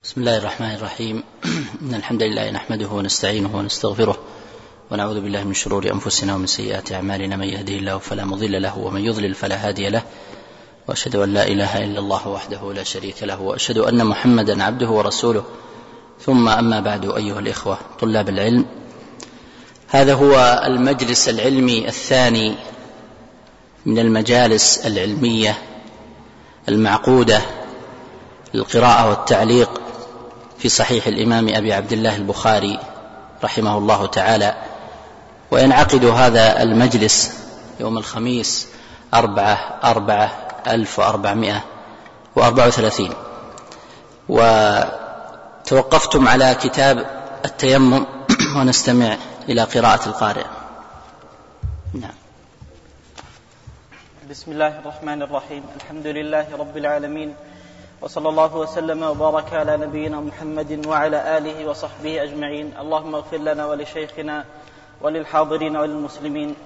بسم الله الرحمن الرحيم. إن الحمد لله نحمده ونستعينه ونستغفره ونعوذ بالله من شرور أنفسنا ومن سيئات أعمالنا، من يهده الله فلا مضل له ومن يضلل فلا هادي له، وأشهد أن لا إله إلا الله وحده لا شريك له، وأشهد أن محمدا عبده ورسوله. ثم أما بعد، أيها الإخوة طلاب العلم، هذا هو المجلس العلمي الثاني من المجالس العلمية المعقودة للقراءة والتعليق في صحيح الإمام أبي عبد الله البخاري رحمه الله تعالى. وينعقد هذا المجلس يوم الخميس 4/4/1434. وتوقفتم على كتاب التيمم، ونستمع إلى قراءة القارئ. نعم. بسم الله الرحمن الرحيم. الحمد لله رب العالمين، وصلى الله وسلم وبارك على نبينا محمد وعلى آله وصحبه أجمعين. اللهم اغفر لنا ولشيخنا وللحاضرين وللمسلمين.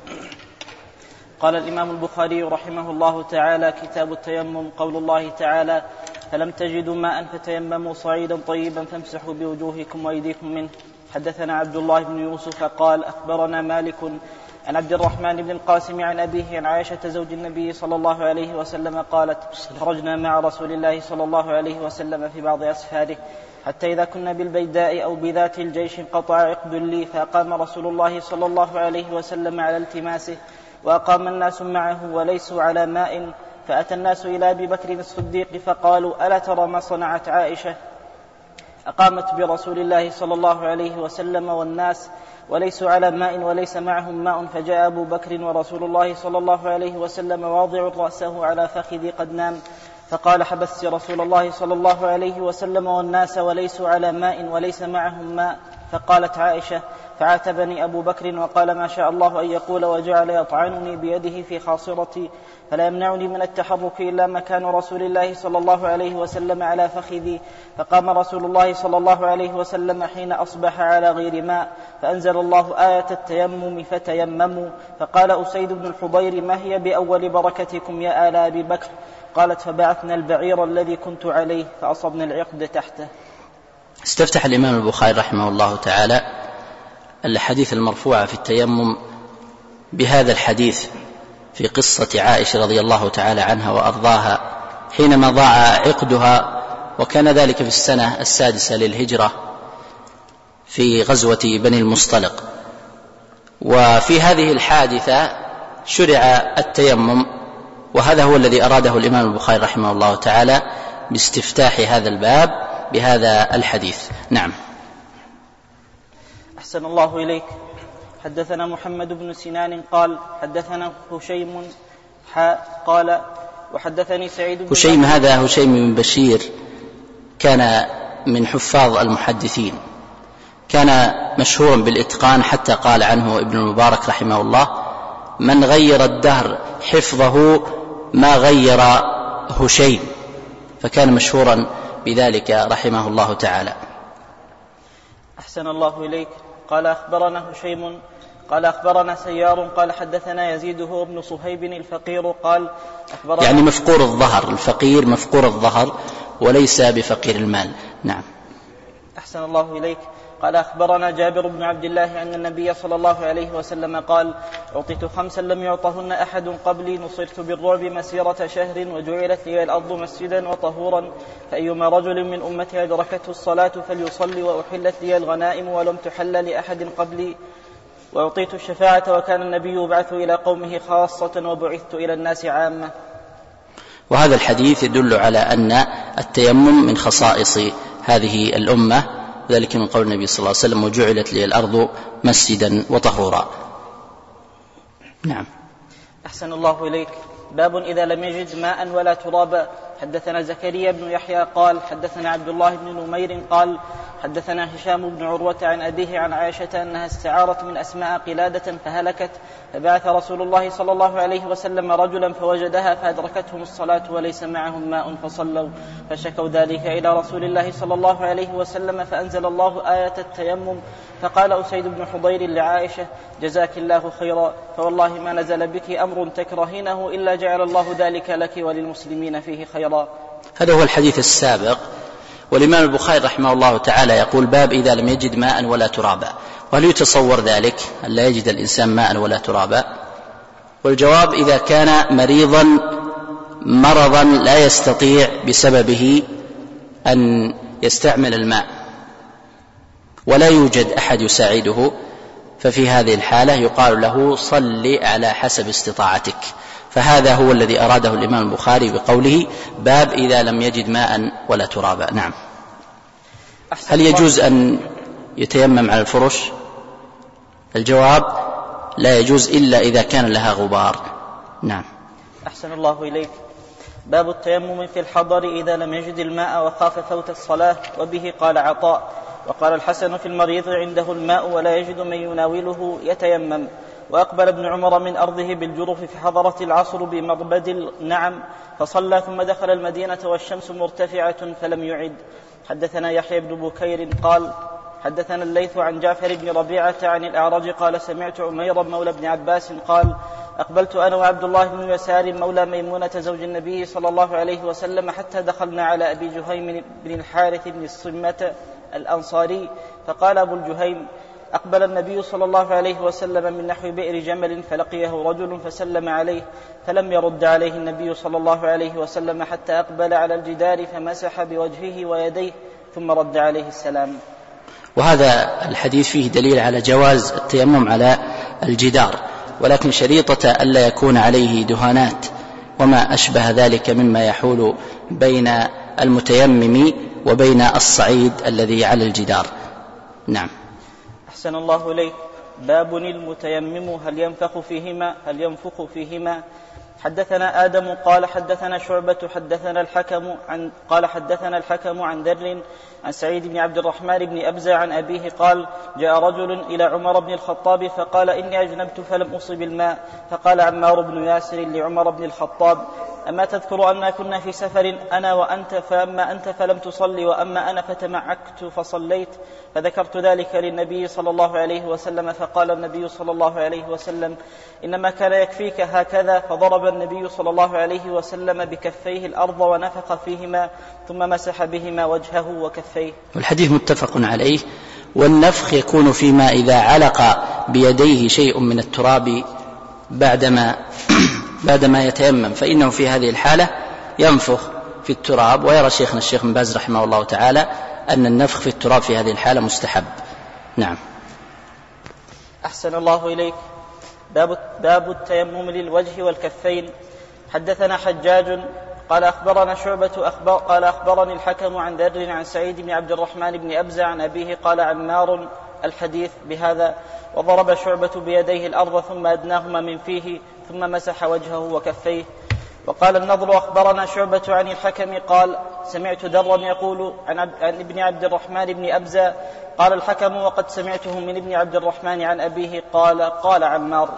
قال الإمام البخاري رحمه الله تعالى: كتاب التيمم. قول الله تعالى: فلم تجدوا ماء فتيمموا صعيدا طيبا فامسحوا بوجوهكم وأيديكم منه. حدثنا عبد الله بن يوسف قال: أخبرنا مالك عن عبد الرحمن بن القاسم عن أبيه عن عائشة زوج النبي صلى الله عليه وسلم قالت: خرجنا مع رسول الله صلى الله عليه وسلم في بعض أسفاره، حتى إذا كنا بالبيداء أو بذات الجيش انقطع عقد لي، فأقام رسول الله صلى الله عليه وسلم على التماسه، وأقام الناس معه وليسوا على ماء، فأتى الناس إلى أبي بكر الصديق فقالوا: ألا ترى ما صنعت عائشة؟ أقامت برسول الله صلى الله عليه وسلم والناس وليسوا على ماء وليس معهم ماء، فجاء أبو بكر ورسول الله صلى الله عليه وسلم واضع رأسه على فخذي قد نام، فقال: حبست رسول الله صلى الله عليه وسلم والناس وليسوا على ماء وليس معهم ماء. فقالت عائشة: فعاتبني أبو بكر وقال: ما شاء الله أن يقول، وجعل يطعنني بيده في خاصرتي، فلا يمنعني من التحرك إلا مكان رسول الله صلى الله عليه وسلم على فخذي. فقام رسول الله صلى الله عليه وسلم حين أصبح على غير ماء، فأنزل الله آية التيمم فتيمموا. فقال أسيد بن الحضير: ما هي بأول بركتكم يا آل أبي بكر؟ قالت: فبعثنا البعير الذي كنت عليه فأصبنا العقد تحته. استفتح الإمام البخاري رحمه الله تعالى الحديث المرفوع في التيمم بهذا الحديث في قصة عائشة رضي الله تعالى عنها وأرضاها حينما ضاع عقدها، وكان ذلك في السنة 6 للهجرة في غزوة بني المصطلق. وفي هذه الحادثة شرع التيمم، وهذا هو الذي أراده الإمام البخاري رحمه الله تعالى باستفتاح هذا الباب بهذا الحديث. نعم. أحسن الله إليك. حدثنا محمد بن سنان قال: حدثنا هشيم قال: وحدثني سعيد بن هشيم، هذا هشيم بن بشير كان من حفاظ المحدثين، كان مشهورا بالإتقان، حتى قال عنه ابن المبارك رحمه الله: من غير الدهر حفظه ما غير هشيم، فكان مشهورا بذلك رحمه الله تعالى. أحسن الله إليك. قال: أخبرنا هشيم قال: أخبرنا سيار قال: حدثنا يزيد هو ابن صهيب الفقير قال: أخبرنا، يعني مفقور الظهر، الفقير مفقور الظهر وليس بفقير المال. نعم. أحسن الله إليك. قال: أخبرنا جابر بن عبد الله أن النبي صلى الله عليه وسلم قال: أعطيت 5 لم يعطهن أحد قبلي، نصرت بالرعب مسيرة شهر، وجعلت لي الأرض مسجدا وطهورا، فأيما رجل من أمتي أدركته الصلاة فليصلي، وأحلت لي الغنائم ولم تحل لأحد قبلي، وأعطيت الشفاعة، وكان النبي يبعث إلى قومه خاصة وبعثت إلى الناس عامة. وهذا الحديث يدل على أن التيمم من خصائص هذه الأمة، ذلك من قول النبي صلى الله عليه وسلم: وجعلت لي الأرض مسجدا وطهورا. نعم. أحسن الله إليك. باب إذا لم يجد ماء ولا ترابا. حدثنا زكريا بن يحيى قال: حدثنا عبد الله بن نمير قال: حدثنا هشام بن عروة عن أبيه عن عائشة أنها استعارت من أسماء قلادة فهلكت، فبعث رسول الله صلى الله عليه وسلم رجلا فوجدها فأدركتهم الصلاة وليس معهم ماء فصلوا، فشكوا ذلك إلى رسول الله صلى الله عليه وسلم، فأنزل الله آية التيمم. فقال أسيد بن حضير لعائشة: جزاك الله خيرا، فوالله ما نزل بك أمر تكرهينه إلا جعل الله ذلك لك وللمسلمين فيه خيرا. هذا هو الحديث السابق. والإمام البخاري رحمه الله تعالى يقول باب إذا لم يجد ماء ولا ترابا. وهل يتصور ذلك أن لا يجد الإنسان ماء ولا ترابا؟ والجواب إذا كان مريضا مرضا لا يستطيع بسببه أن يستعمل الماء ولا يوجد أحد يساعده، ففي هذه الحالة يقال له صل على حسب استطاعتك. فهذا هو الذي أراده الإمام البخاري بقوله باب إذا لم يجد ماء ولا ترابا. نعم. هل يجوز أن يتيمم على الفرش؟ الجواب لا يجوز إلا إذا كان لها غبار. نعم. أحسن الله إليك. باب التيمم في الحضر إذا لم يجد الماء وخاف فوت الصلاة. وبه قال عطاء وقال الحسن في المريض عنده الماء ولا يجد من يناوله يتيمم. وأقبل ابن عمر من أرضه بالجرف فحضرت العصر بمربد النعم فصلى ثم دخل المدينة والشمس مرتفعة فلم يعد. حدثنا يحيى بن بكير قال حدثنا الليث عن جعفر بن ربيعة عن الأعرج قال سمعت عميرا مولى بن عباس قال أقبلت أنا وعبد الله بن يسار مولى ميمونة زوج النبي صلى الله عليه وسلم حتى دخلنا على أبي جهيم بن الحارث بن الصمة الأنصاري فقال أبو الجهيم أقبل النبي صلى الله عليه وسلم من نحو بئر جمل فلقيه رجل فسلم عليه فلم يرد عليه النبي صلى الله عليه وسلم حتى أقبل على الجدار فمسح بوجهه ويديه ثم رد عليه السلام. وهذا الحديث فيه دليل على جواز التيمم على الجدار، ولكن شريطة ألا يكون عليه دهانات وما أشبه ذلك مما يحول بين المتيمم وبين الصعيد الذي على الجدار. نعم. أحسن الله إليك. باب المتيمم هل ينفخ فيهما. حدثنا آدم قال حدثنا شعبة حدثنا الحكم عن ذر عن سعيد بن عبد الرحمن بن أبزة عن أبيه قال جاء رجل إلى عمر بن الخطاب فقال إني أجنبت فلم أصب الماء فقال عمار بن ياسر لعمر بن الخطاب أما تذكر أن كنا في سفر أنا وأنت فأما أنت فلم تصلي وأما أنا فتمعكت فصليت فذكرت ذلك للنبي صلى الله عليه وسلم فقال النبي صلى الله عليه وسلم إنما كان يكفيك هكذا فضرب النبي صلى الله عليه وسلم بكفيه الأرض ونفخ فيهما ثم مسح بهما وجهه وكفيه. والحديث متفق عليه. والنفخ يكون فيما إذا علق بيديه شيء من التراب بعدما يتيمم فإنه في هذه الحالة ينفخ في التراب. ويرى شيخنا الشيخ بن باز رحمه الله تعالى أن النفخ في التراب في هذه الحالة مستحب. نعم. أحسن الله إليك. باب التيمم للوجه والكفين. حدثنا حجاج قال أخبرنا شعبة قال أخبرني الحكم عن ذر عن سعيد بن عبد الرحمن بن أبزة عن أبيه قال عمار الحديث بهذا وضرب شعبة بيديه الأرض ثم أدناهما من فيه ثم مسح وجهه وكفيه. وقال النضر أخبرنا شعبة عن الحكم قال سمعت درا يقول عن ابن عبد الرحمن بن أبزة قال الحكم وقد سمعته من ابن عبد الرحمن عن أبيه قال عمار.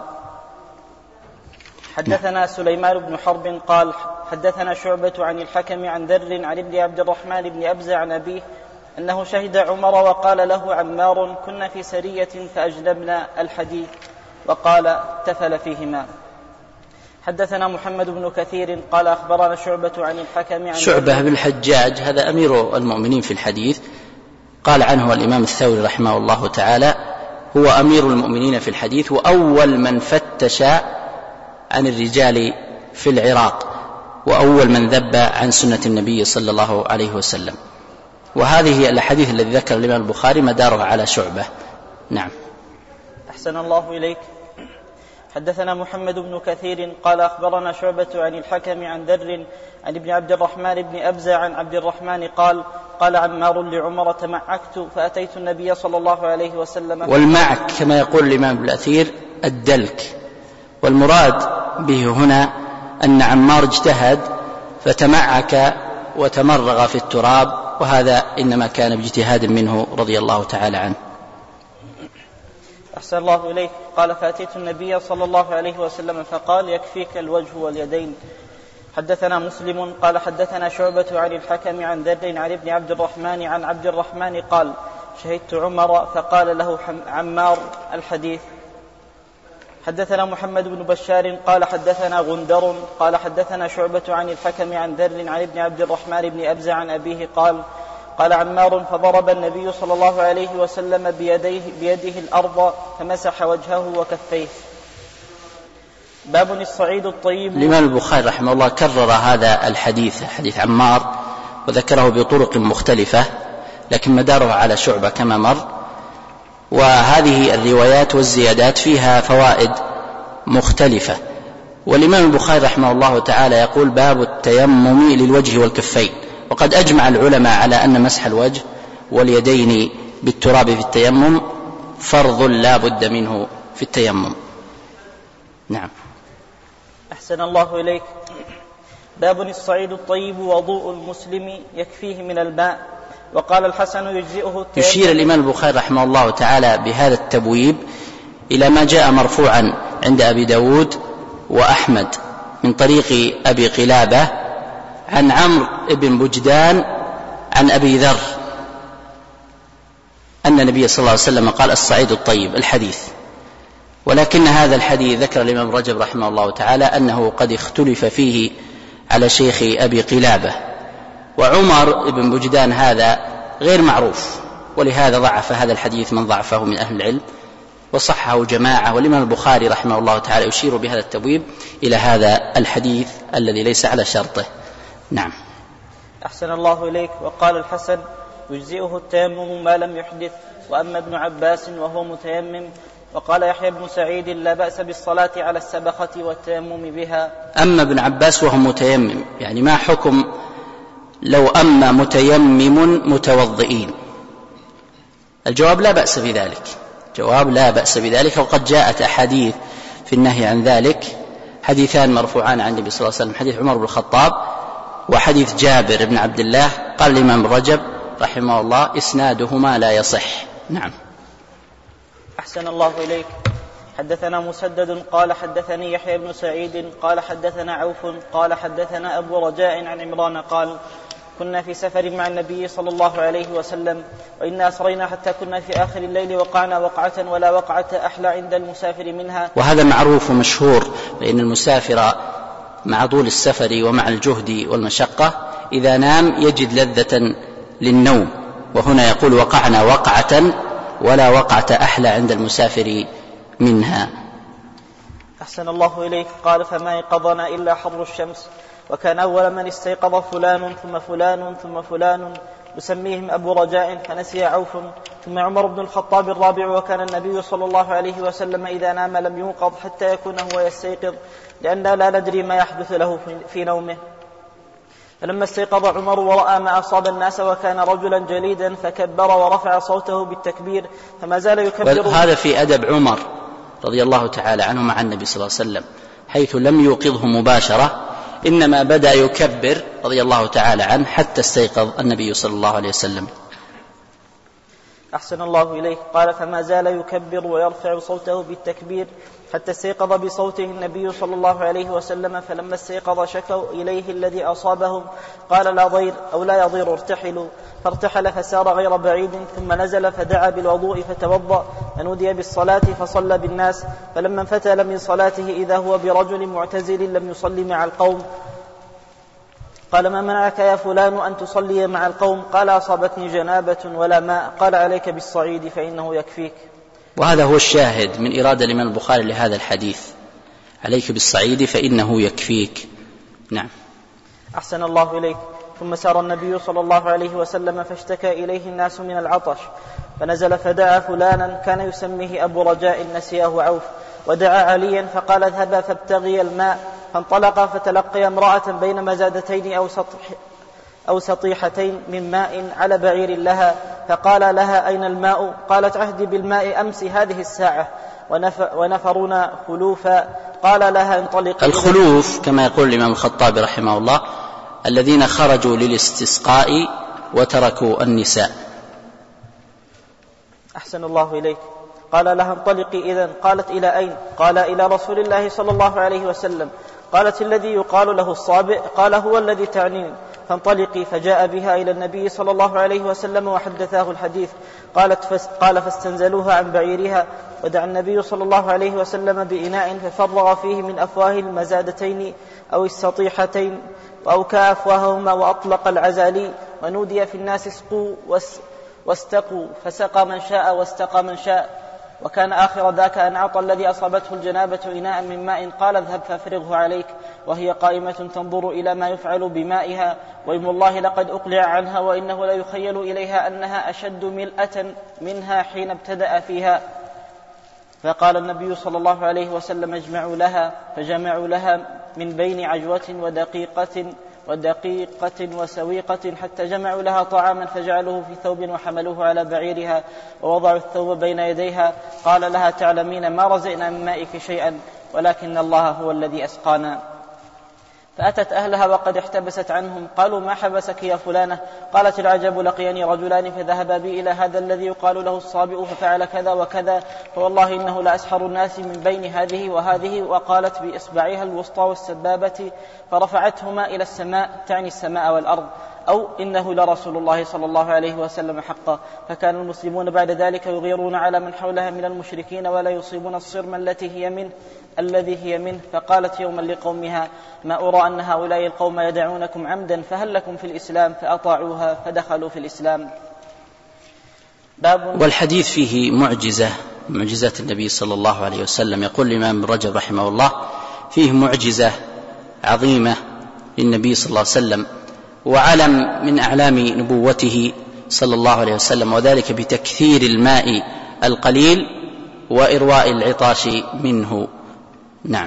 حدثنا سليمان بن حرب قال حدثنا شعبة عن الحكم عن ذر عن ابن عبد الرحمن بن أبزة عن أبيه أنه شهد عمر وقال له عمار كنا في سرية فأجنبنا الحديث وقال تفل فيهما. حدثنا محمد بن كثير قال أخبرنا شعبة عن الحكم عن شعبة بن الحجاج هذا أمير المؤمنين في الحديث، قال عنه الإمام الثوري رحمه الله تعالى هو أمير المؤمنين في الحديث وأول من فتش عن الرجال في العراق وأول من ذب عن سنة النبي صلى الله عليه وسلم. وهذه الأحاديث التي ذكر الإمام البخاري مدارها على شعبة. نعم. أحسن الله إليك. حدثنا محمد بن كثير قال أخبرنا شعبة عن الحكم عن ذر عن ابن عبد الرحمن بن أبزة عن عبد الرحمن قال عمار لعمر تمعكت فأتيت النبي صلى الله عليه وسلم. والمعك كما يقول الإمام ابن الأثير الدلك، والمراد به هنا أن عمار اجتهد فتمعك وتمرغ في التراب، وهذا إنما كان باجتهاد منه رضي الله تعالى عنه. أحسن الله إليك. قال فأتيت النبي صلى الله عليه وسلم فقال يكفيك الوجه واليدين. حدثنا مسلم قال حدثنا شعبة عن الحكم عن ذر عن ابن عبد الرحمن عن عبد الرحمن قال شهدت عمر فقال له عمار الحديث. حدثنا محمد بن بشار قال حدثنا غندر قال حدثنا شعبة عن الحكم عن ذر عن ابن عبد الرحمن بن أبزة عن أبيه قال قال عمار: فضرب النبي صلى الله عليه وسلم بيده الأرض فمسح وجهه وكفيه. باب الصعيد الطيب. الإمام البخاري رحمه الله كرر هذا الحديث، حديث عمار، وذكره بطرق مختلفة لكن مداره على شعبة كما مر، وهذه الروايات والزيادات فيها فوائد مختلفة. والإمام البخاري رحمه الله تعالى يقول: باب التيمم للوجه والكفين. وقد أجمع العلماء على أن مسح الوجه واليدين بالتراب في التيمم فرض لا بد منه في التيمم. نعم. أحسن الله إليك. باب الصعيد الطيب وضوء المسلم يكفيه من الماء. وقال الحسن: يجزئه التيمم. يشير الإمام البخاري رحمه الله تعالى بهذا التبويب إلى ما جاء مرفوعا عند أبي داود وأحمد من طريق أبي قلابة عن عمرو بن بجدان عن أبي ذر أن النبي صلى الله عليه وسلم قال: الصعيد الطيب، الحديث. ولكن هذا الحديث ذكر الإمام رجب رحمه الله تعالى أنه قد اختلف فيه على شيخ أبي قلابة، وعمر بن بجدان هذا غير معروف، ولهذا ضعف هذا الحديث من ضعفه من أهل العلم، وصحه جماعة. والإمام البخاري رحمه الله تعالى يشير بهذا التبويب إلى هذا الحديث الذي ليس على شرطه. نعم. أحسن الله إليك. وقال الحسن: يجزئه التيمم ما لم يحدث. وأما ابن عباس وهو متيمم. وقال يحيى بن سعيد: لا بأس بالصلاة على السبخة والتيمم بها. أما ابن عباس وهو متيمم، يعني ما حكم لو أما متيمم متوضئين؟ الجواب: لا بأس بذلك. جواب: لا بأس بذلك. وقد جاءت أحاديث في النهي عن ذلك، حديثان مرفوعان عن النبي صلى الله عليه وسلم: حديث عمر بن الخطاب وحديث جابر بن عبد الله. قال الإمام رجب رحمه الله: إسنادهما لا يصح. نعم. أحسن الله إليك. حدثنا مسدد قال حدثني يحيى بن سعيد قال حدثنا عوف قال حدثنا أبو رجاء عن عمران قال: كنا في سفر مع النبي صلى الله عليه وسلم، وإنا أسرينا حتى كنا في آخر الليل وقعنا وقعة ولا وقعة أحلى عند المسافر منها. وهذا معروف ومشهور، فإن المسافر مع طول السفر ومع الجهد والمشقة إذا نام يجد لذة للنوم، وهنا يقول: وقعنا وقعة ولا وقعة أحلى عند المسافر منها. أحسن الله إليك. قال: فما يقظنا إلا حر الشمس، وكان أول من استيقظ فلان ثم فلان ثم فلان يسميهم أبو رجاء، فنسي عوف، ثم عمر بن الخطاب الرابع، وكان النبي صلى الله عليه وسلم إذا نام لم يوقظ حتى يكون هو يستيقظ، لأننا لا ندري ما يحدث له في نومه. فلما استيقظ عمر ورأى ما أصاب الناس وكان رجلا جليدا فكبر ورفع صوته بالتكبير، فما زال يكبر. هذا في أدب عمر رضي الله تعالى عنه مع النبي صلى الله عليه وسلم، حيث لم يوقظه مباشرة، إنما بدأ يكبر رضي الله تعالى عنه حتى استيقظ النبي صلى الله عليه وسلم. أحسن الله إليك. قال: فما زال يكبر ويرفع صوته بالتكبير حتى استيقظ بصوته النبي صلى الله عليه وسلم، فلما استيقظ شكوا إليه الذي أصابهم، قال: لا ضير أو لا يضير، ارتحلوا. فارتحل فسار غير بعيد، ثم نزل فدعا بالوضوء فتوضأ، فنودي بالصلاة فصلى بالناس، فلما انفتل من صلاته إذا هو برجل معتزل لم يصلي مع القوم، قال: ما منعك يا فلان أن تصلي مع القوم؟ قال: أصابتني جنابة ولا ماء. قال: عليك بالصعيد فإنه يكفيك. وهذا هو الشاهد من إرادة الإمام البخاري لهذا الحديث: عليك بالصعيد فإنه يكفيك. نعم. أحسن الله إليك. ثم سار النبي صلى الله عليه وسلم فاشتكى إليه الناس من العطش، فنزل فدعا فلانا كان يسميه أبو رجاء نسيه عوف، ودعا عليا فقال: اذهبا فابتغي الماء. فانطلق فتلقي امرأة بين مزادتين أو سطيحتين من ماء على بعير لها، فقال لها: أين الماء؟ قالت: عهدي بالماء أمس هذه الساعة ونفرنا خلوفا. قال لها: انطلقي. الخلوف كما يقول الإمام الخطابي رحمه الله الذين خرجوا للاستسقاء وتركوا النساء. أحسن الله إليك. قال لها: انطلقي إذن. قالت: إلى أين؟ قال: إلى رسول الله صلى الله عليه وسلم. قالت: الذي يقال له الصابئ؟ قال: هو الذي تعنين. فانطلقي. فجاء بها إلى النبي صلى الله عليه وسلم وحدثاه الحديث. قال: فاستنزلوها عن بعيرها، ودعا النبي صلى الله عليه وسلم بإناء ففرغ فيه من أفواه المزادتين أو السطيحتين، وأوكى أفواههما وأطلق العزالي، ونودي في الناس اسقوا واستقوا، فسقى من شاء واستقى من شاء. وكان آخر ذاك أن أعطى الذي أصابته الجنابة إناء من ماء، قال اذهب فافرغه عليك، وهي قائمة تنظر إلى ما يفعل بمائها، وإم الله لقد أقلع عنها، وإنه لا يخيل إليها أنها أشد ملأة منها حين ابتدأ فيها. فقال النبي صلى الله عليه وسلم اجمعوا لها، فجمعوا لها من بين عجوة ودقيقة وسويقة، حتى جمعوا لها طعاما فجعلوه في ثوب وحملوه على بعيرها ووضعوا الثوب بين يديها. قال لها تعلمين ما رزقنا من مائك شيئا، ولكن الله هو الذي أسقانا. فأتت أهلها وقد احتبست عنهم، قالوا ما حبسك يا فلانة؟ قالت العجب لقيني رجلان فذهبا بي إلى هذا الذي يقال له الصابئ ففعل كذا وكذا، فوالله إنه لأسحر الناس من بين هذه وهذه. وقالت بإصبعها الوسطى والسبابة فرفعتهما إلى السماء، تعني السماء والأرض، أو إنه لرسول الله صلى الله عليه وسلم حقا. فكان المسلمون بعد ذلك يغيرون على من حولها من المشركين ولا يصيبون الصرم الذي هي منه. فقالت يوما لقومها ما أرى أن هؤلاء القوم يدعونكم عمدا، فهل لكم في الإسلام؟ فأطاعوها فدخلوا في الإسلام. والحديث فيه معجزة النبي صلى الله عليه وسلم. يقول الإمام ابن رجب رحمه الله فيه معجزة عظيمة للنبي صلى الله عليه وسلم، وعلم من أعلام نبوته صلى الله عليه وسلم، وذلك بتكثير الماء القليل وإرواء العطاش منه. نعم.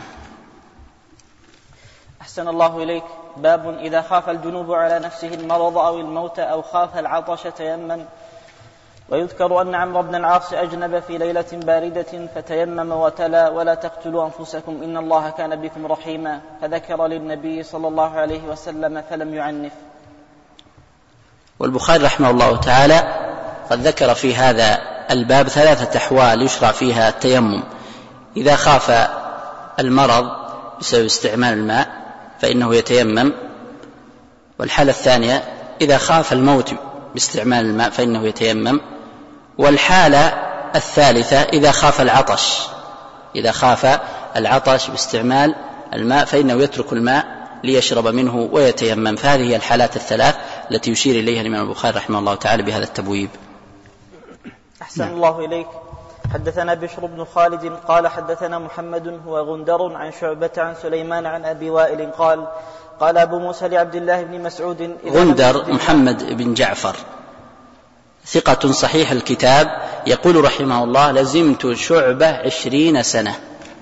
أحسن الله إليك. باب إذا خاف الجنوب على نفسه المرض أو الموت أو خاف العطش تيمم. ويذكر أن عمرو بن العاص أجنب في ليلة باردة فتيمم وتلا ولا تقتلوا أنفسكم إن الله كان بكم رحيما، فذكر للنبي صلى الله عليه وسلم فلم يعنف. والبخاري رحمه الله تعالى قد ذكر في هذا الباب 3 أحوال يشرع فيها التيمم. إذا خاف المرض بسبب استعمال الماء فإنه يتيمم، والحالة الثانية إذا خاف الموت باستعمال الماء فإنه يتيمم، والحالة الثالثة إذا خاف العطش باستعمال الماء فإنه يترك الماء ليشرب منه ويتيمم. فهذه هي الحالات الثلاث التي يشير إليها الإمام البخاري رحمه الله تعالى بهذا التبويب. أحسن الله إليك. حدثنا بشر بن خالد قال حدثنا محمد هو غندر عن شعبة عن سليمان عن أبي وائل قال أبو موسى لعبد الله بن مسعود غندر محمد بن جعفر ثقة صحيح الكتاب، يقول رحمه الله لزمت شعبة 20 سنة.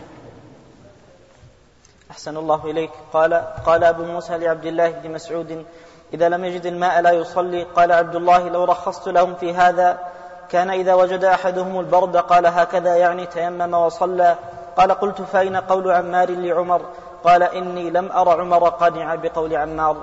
أحسن الله إليك. قال أبو موسى لعبد الله بن مسعود إذا لم يجد الماء لا يصلي. قال عبد الله لو رخصت لهم في هذا كان إذا وجد أحدهم البرد قال هكذا يعني تيمم وصلى. قال قلت فأين قول عمار لعمر؟ قال إني لم أر عمر قانعا بقول عمار.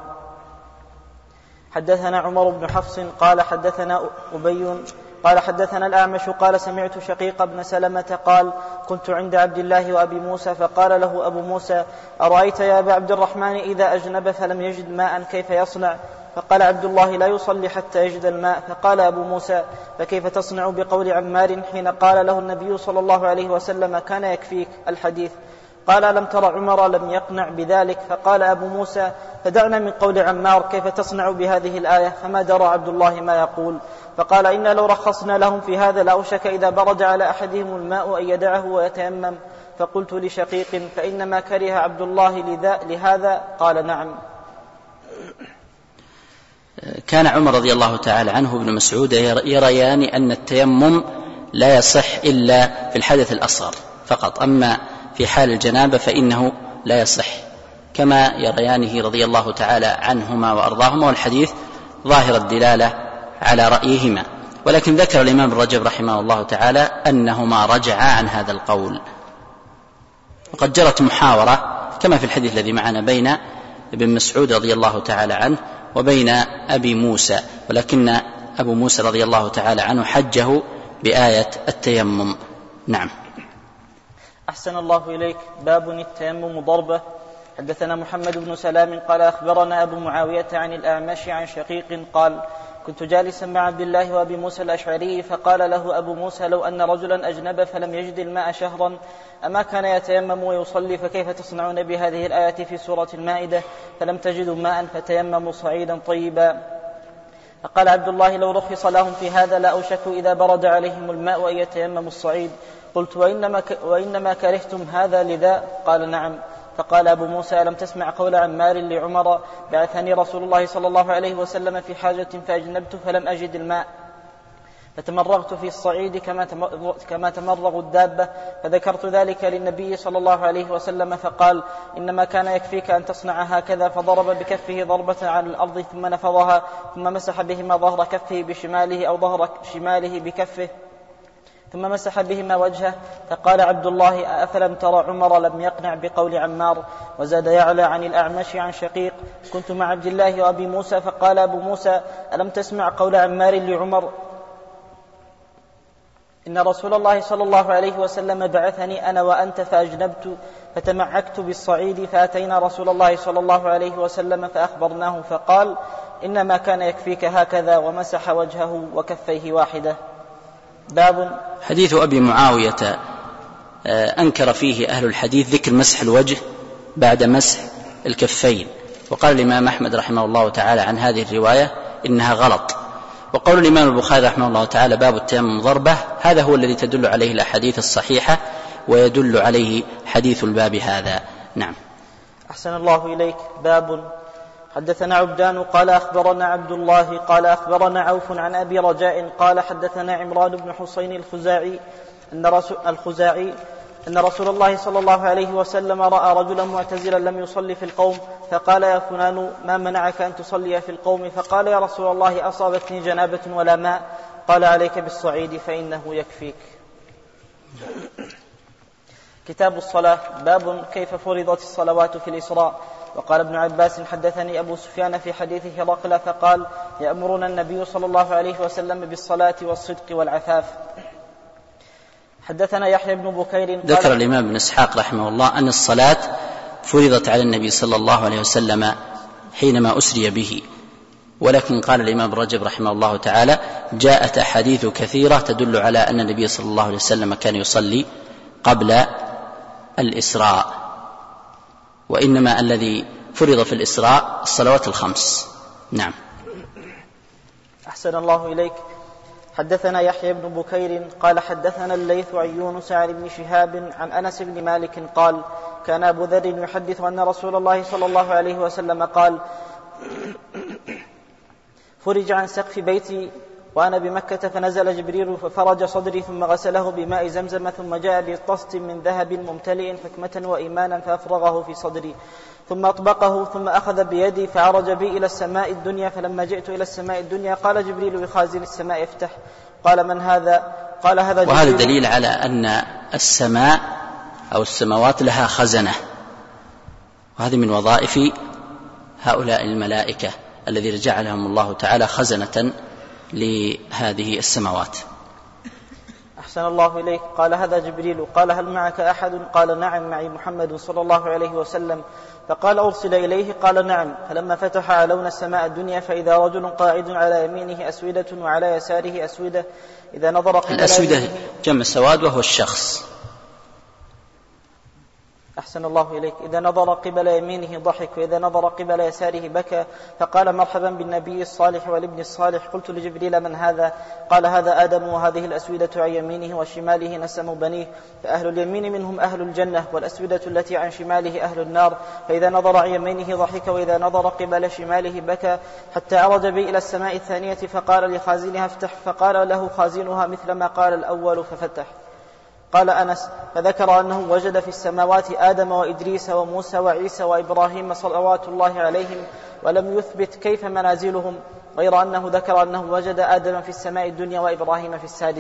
حدثنا عمر بن حفص قال حدثنا أبي قال حدثنا الأعمش قال سمعت شقيق بن سلمة قال كنت عند عبد الله وأبي موسى فقال له أبو موسى أرأيت يا أبا عبد الرحمن إذا أجنب فلم يجد ماء كيف يصنع؟ فقال عبد الله لا يصلي حتى يجد الماء. فقال أبو موسى فكيف تصنع بقول عمار حين قال له النبي صلى الله عليه وسلم كان يكفيك الحديث؟ قال لم تر عمر لم يقنع بذلك. فقال أبو موسى فدعنا من قول عمار كيف تصنع بهذه الآية؟ فما درى عبد الله ما يقول. فقال إنا لو رخصنا لهم في هذا لأوشك إذا برد على أحدهم الماء أن يدعه ويتيمم. فقلت لشقيق فإنما كره عبد الله لهذا؟ قال نعم. كان عمر رضي الله تعالى عنه وابن مسعود يريان أن التيمم لا يصح إلا في الحدث الأصغر فقط، أما في حال الجنابة فإنه لا يصح، كما يريانه رضي الله تعالى عنهما وأرضاهما، والحديث ظاهر الدلالة على رأيهما. ولكن ذكر الإمام ابن رجب رحمه الله تعالى أنهما رجعا عن هذا القول. وقد جرت محاورة كما في الحديث الذي معنا بين ابن مسعود رضي الله تعالى عنه وبين أبي موسى، ولكن أبو موسى رضي الله تعالى عنه حجه بآية التيمم. نعم. أحسن الله إليك. باب التيمم ضربة. حدثنا محمد بن سلام قال أخبرنا أبو معاوية عن الأعمش عن شقيق قال كنت جالسا مع عبد الله وأبي موسى الأشعري فقال له أبو موسى لو أن رجلا أجنب فلم يجد الماء شهرا أما كان يتيمم ويصلي؟ فكيف تصنعون بهذه الآية في سورة المائدة فلم تجدوا ماء فتيمموا صعيدا طيبا؟ فقال عبد الله: لو رخص لهم في هذا لأوشكوا إذا برد عليهم الماء أن يتيمموا الصعيد. قلت: وإنما كرهتم هذا لذا؟ قال: نعم. فقال أبو موسى: ألم تسمع قول عمار لعمر: بعثني رسول الله صلى الله عليه وسلم في حاجة فأجنبت فلم أجد الماء فتمرغت في الصعيد كما تمرغ الدابة، فذكرت ذلك للنبي صلى الله عليه وسلم فقال: إنما كان يكفيك أن تصنع هكذا. فضرب بكفه ضربة على الأرض ثم نفضها، ثم مسح بهما ظهر كفه بشماله أو ظهر شماله بكفه، ثم مسح بهما وجهه. فقال عبد الله: أفلم ترى عمر لم يقنع بقول عمار؟ وزاد يعلى عن الأعمش عن شقيق: كنت مع عبد الله وأبي موسى فقال أبو موسى: ألم تسمع قول عمار لعمر: إن رسول الله صلى الله عليه وسلم بعثني أنا وأنت فأجنبت فتمعكت بالصعيد، فأتينا رسول الله صلى الله عليه وسلم فأخبرناه فقال: إنما كان يكفيك هكذا، ومسح وجهه وكفيه واحدة. باب حديث أبي معاوية أنكر فيه أهل الحديث ذكر مسح الوجه بعد مسح الكفين، وقال الإمام أحمد رحمه الله تعالى عن هذه الرواية إنها غلط. وقول الإمام البخاري رحمه الله تعالى: باب التيمم ضربة، هذا هو الذي تدل عليه الأحاديث الصحيحة ويدل عليه حديث الباب هذا. نعم. أحسن الله إليك. باب حدثنا عبدان قال أخبرنا عبد الله قال أخبرنا عوف عن أبي رجاء قال حدثنا عمران بن حسين الخزاعي أن رسول الله صلى الله عليه وسلم رأى رجلا معتزلا لم يصلي في القوم، فقال: يا فلان ما منعك أن تصلي في القوم؟ فقال: يا رسول الله أصابتني جنابة ولا ماء. قال: عليك بالصعيد فإنه يكفيك. كتاب الصلاة. باب كيف فرضت الصلوات في الإسراء. وقال ابن عباس: حدثني أبو سفيان في حديث هرقل فقال: يأمرنا النبي صلى الله عليه وسلم بالصلاة والصدق والعفاف. حدثنا يحيى بن بكير. ذكر الإمام بن إسحاق رحمه الله أن الصلاة فرضت على النبي صلى الله عليه وسلم حينما أسري به، ولكن قال الإمام رجب رحمه الله تعالى: جاءت أحاديث كثيرة تدل على أن النبي صلى الله عليه وسلم كان يصلي قبل الإسراء، وإنما الذي فرض في الإسراء الصلوات الخمس. نعم. أحسن الله إليك. حدثنا يحيى بن بكير قال حدثنا الليث عن يونس عن ابن شهاب عن أنس بن مالك قال: كان أبو ذر يحدث أن رسول الله صلى الله عليه وسلم قال: فرج عن سقف بيتي وأنا بمكة فنزل جبريل ففرج صدري ثم غسله بماء زمزم ثم جاء بطست من ذهب ممتلئ حكمة وإيمانا فأفرغه في صدري ثم أطبقه ثم أخذ بيدي فعرج بي إلى السماء الدنيا، فلما جئت إلى السماء الدنيا قال جبريل بخازن السماء: افتح. قال: من هذا؟ قال: هذا جبريل. وهذا دليل على أن السماء أو السماوات لها خزنة، وهذه من وظائف هؤلاء الملائكة الذي جعلهم الله تعالى خزنة لهذه السماوات. أحسن الله إليك. قال: هذا جبريل. قال: هل معك أحد؟ قال: نعم، معي محمد صلى الله عليه وسلم. فقال: أرسل إليه؟ قال: نعم. فلما فتح علون السماء الدنيا فإذا رجل قاعد على يمينه أسودة وعلى يساره أسودة، إذا نظر قبل الأسودة جمع السواد وهو الشخص. أحسن الله إليك. إذا نظر قبل يمينه ضحك وإذا نظر قبل يساره بكى، فقال: مرحبا بالنبي الصالح والابن الصالح. قلت لجبريل: من هذا؟ قال: هذا آدم، وهذه الأسودة عن يمينه وشماله نسم بنيه، فأهل اليمين منهم أهل الجنة، والأسودة التي عن شماله أهل النار. فإذا نظر عن يمينه ضحك وإذا نظر قبل شماله بكى، حتى عرج بي إلى السماء الثانية فقال لخازنها: افتح. فقال له خازنها مثل ما قال الأول ففتح. قال أنس: فذكر أنه وجد في السماوات آدم وإدريس وموسى وعيسى وإبراهيم صلوات الله عليهم، ولم يثبت كيف منازلهم، غير أنه ذكر أنه وجد آدم في السماء الدنيا وإبراهيم